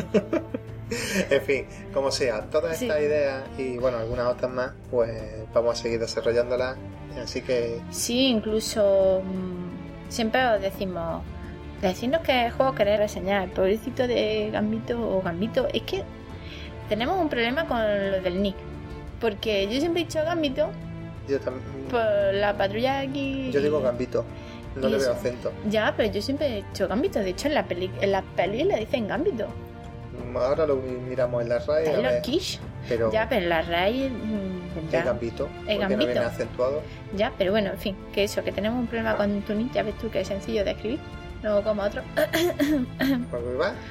En fin, como sea, todas Sí. estas ideas y bueno, algunas otras más, pues vamos a seguir desarrollándolas. Así que sí, incluso mm, siempre os decimos, decidnos qué juego queréis reseñar. El pobrecito de Gambito o Gambito, es que tenemos un problema con lo del nick, porque yo siempre he dicho Gambito yo también. por la patrulla aquí. Yo digo Gambito, no y le veo eso. acento. Ya, pero yo siempre he dicho Gambito. De hecho, en la peli, en las pelis le dicen Gambito. Ahora lo miramos en la R A E, a Taylor ver, Kish. pero Ya, pero en la R A E mm, es vendrá. Gambito, porque no Gambito. viene acentuado. Ya, pero bueno, en fin, que eso, que tenemos un problema con tu nick. Ya ves tú que es sencillo de escribir, no como otro. ¿Por qué va?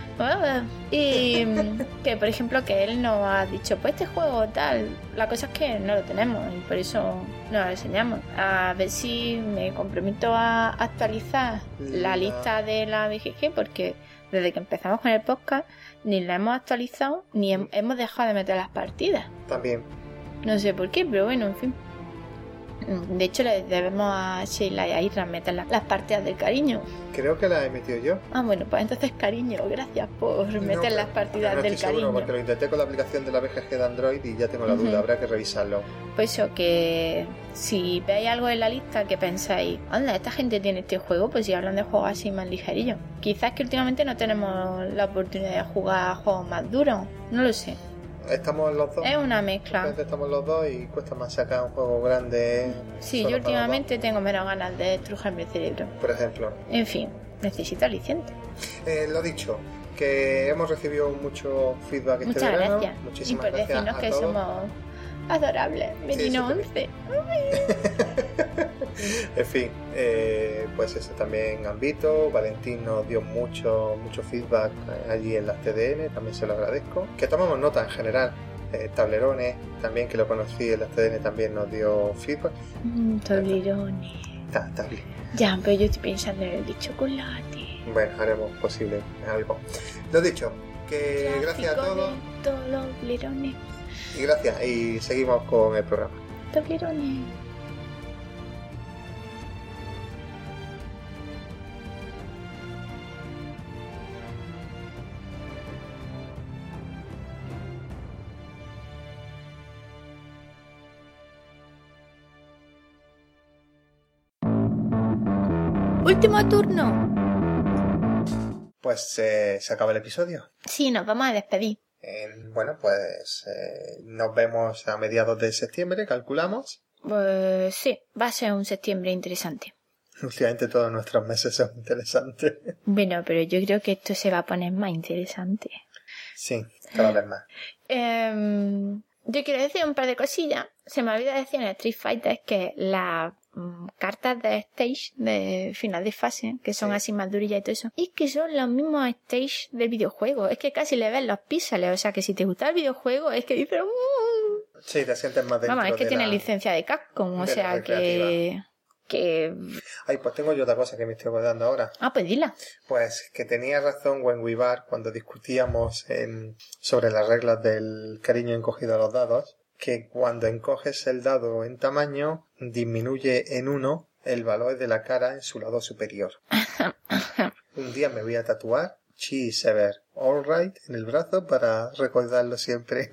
Y mm, que por ejemplo que él nos ha dicho, pues este juego tal, la cosa es que no lo tenemos y por eso no lo enseñamos. A ver si me comprometo a actualizar la La- lista de la B G G, porque desde que empezamos con el podcast ni la hemos actualizado ni hem- hemos dejado de meter las partidas. También. No sé por qué, pero bueno, en fin. De hecho, le debemos a Sheila y a Isra meter la- las partidas del cariño. Creo que la he metido yo. Ah, bueno, pues entonces cariño, gracias por meter No, las partidas no del estoy seguro, cariño. porque lo intenté con la aplicación de la B G G de Android y ya tengo la duda, Ujú. habrá que revisarlo. Pues eso, que si veis algo en la lista que pensáis, anda, esta gente tiene este juego, pues si hablan de juegos así más ligerillos. Quizás que últimamente no tenemos la oportunidad de jugar a juegos más duros, no lo sé. Estamos los dos. Es una De mezcla. repente estamos los dos y cuesta más sacar un juego grande. Sí, solo yo para los últimamente tengo menos ganas de estrujarme el cerebro. dos. Por ejemplo. En fin, necesito aliciente. Eh, lo dicho, que hemos recibido mucho feedback este Muchas verano. gracias. Y Muchísimas por gracias decirnos a que todos. somos adorables. Menino eso once. En fin, eh, pues eso también Gambito, Valentín nos dio mucho, mucho feedback allí en las T D N, también se lo agradezco. Que tomamos nota en general, eh, Tablerones, también que lo conocí en las T D N también nos dio feedback. Mm, Toblerones. Ta- tabli. Ya, pero yo estoy pensando en el de chocolate. Bueno, haremos posible algo. Lo dicho, que gracias a Tráfico todos de Toblerones. y gracias y seguimos con el programa. Toblerones. Último turno. Pues eh, se acaba el episodio. Sí, nos vamos a despedir. Eh, bueno, pues eh, nos vemos a mediados de septiembre, calculamos. Pues sí, va a ser un septiembre interesante. Últimamente todos nuestros meses son interesantes. Bueno, pero yo creo que esto se va a poner más interesante. Sí, cada vez más. Em, yo quiero decir un par de cosillas. Se me olvida decir en Street Fighter que las mm, cartas de stage de final de fase, que son Sí. así más durillas y todo eso, es que son los mismos stage del videojuego. Es que casi le ves los píxeles. O sea que si te gusta el videojuego es que dices... "Mm". Sí, te sientes más dentro Vamos, es que de tiene la... licencia de Capcom. O de la sea que... recreativa. que... Ay, pues tengo yo otra cosa que me estoy acordando ahora. Ah, pues dila. Pues que tenía razón Wenwibar cuando discutíamos en, sobre las reglas del cariño encogido a los dados, que cuando encoges el dado en tamaño, disminuye en uno el valor de la cara en su lado superior. Un día me voy a tatuar Chi Sever Alright en el brazo para recordarlo siempre.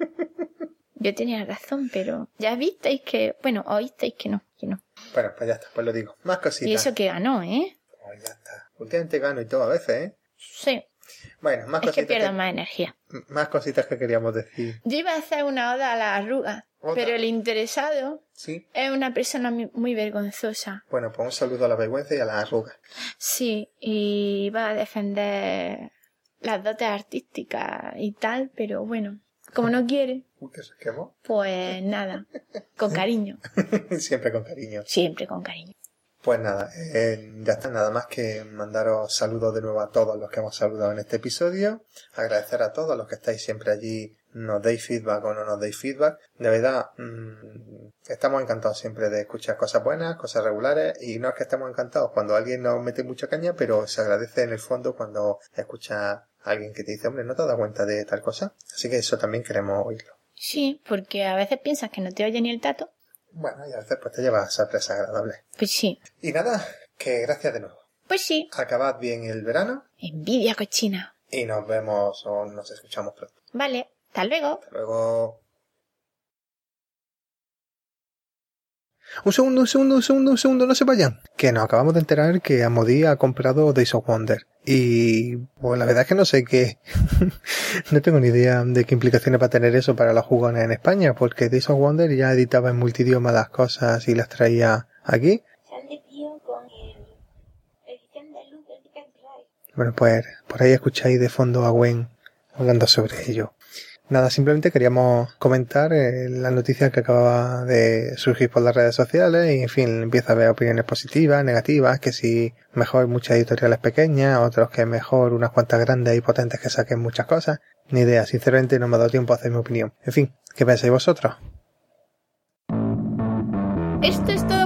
Yo tenía razón, pero ya visteis que... Bueno, oísteis que no, que no. Bueno, pues ya está, pues lo digo. Más cositas. Y eso que ganó, ¿eh? Pues ya está. Últimamente gano y todo a veces, ¿eh? Sí, Bueno, más es que cositas pierdo que, más energía. más cositas que queríamos decir. Yo iba a hacer una oda a las arrugas, ¿Oda? pero el interesado ¿Sí? es una persona muy, muy vergonzosa. Bueno, pues un saludo a la vergüenza y a las arrugas. Sí, y va a defender las dotes artísticas y tal, pero bueno, como no quiere, Uy, que se quemó. pues nada, con cariño, Siempre con cariño. siempre con cariño. Pues nada, eh, ya está, nada más que mandaros saludos de nuevo a todos los que hemos saludado en este episodio. Agradecer a todos los que estáis siempre allí, nos deis feedback o no nos deis feedback. De verdad, mmm, estamos encantados siempre de escuchar cosas buenas, cosas regulares, y no es que estemos encantados cuando alguien nos mete mucha caña, pero se agradece en el fondo cuando escuchas a alguien que te dice, hombre, ¿no te has dado cuenta de tal cosa? Así que eso también queremos oírlo. Sí, porque a veces piensas que no te oye ni el tato. Bueno, y a veces pues te llevas sorpresas agradables. Pues sí, Y nada, que gracias de nuevo. pues sí, Acabad bien el verano envidia cochina. y nos vemos o nos escuchamos pronto. Vale, hasta luego. Hasta luego. Un segundo, un segundo, un segundo, un segundo, no se vayan. Que nos acabamos de enterar que Amodí ha comprado Days of Wonder. Y pues la verdad es que no sé qué. No tengo ni idea de qué implicaciones va a tener eso para los jugones en España, porque Days of Wonder ya editaba en multidioma las cosas y las traía aquí. Se han desviado con el edición de luz del Ticket Drive. Bueno, pues por ahí escucháis de fondo a Gwen hablando sobre ello. Nada, simplemente queríamos comentar eh, la noticia que acababa de surgir por las redes sociales y, en fin, empieza a haber opiniones positivas, negativas, que si mejor muchas editoriales pequeñas, otros que mejor unas cuantas grandes y potentes que saquen muchas cosas. Ni idea, sinceramente no me ha dado tiempo a hacer mi opinión. En fin, ¿qué pensáis vosotros? Esto es todo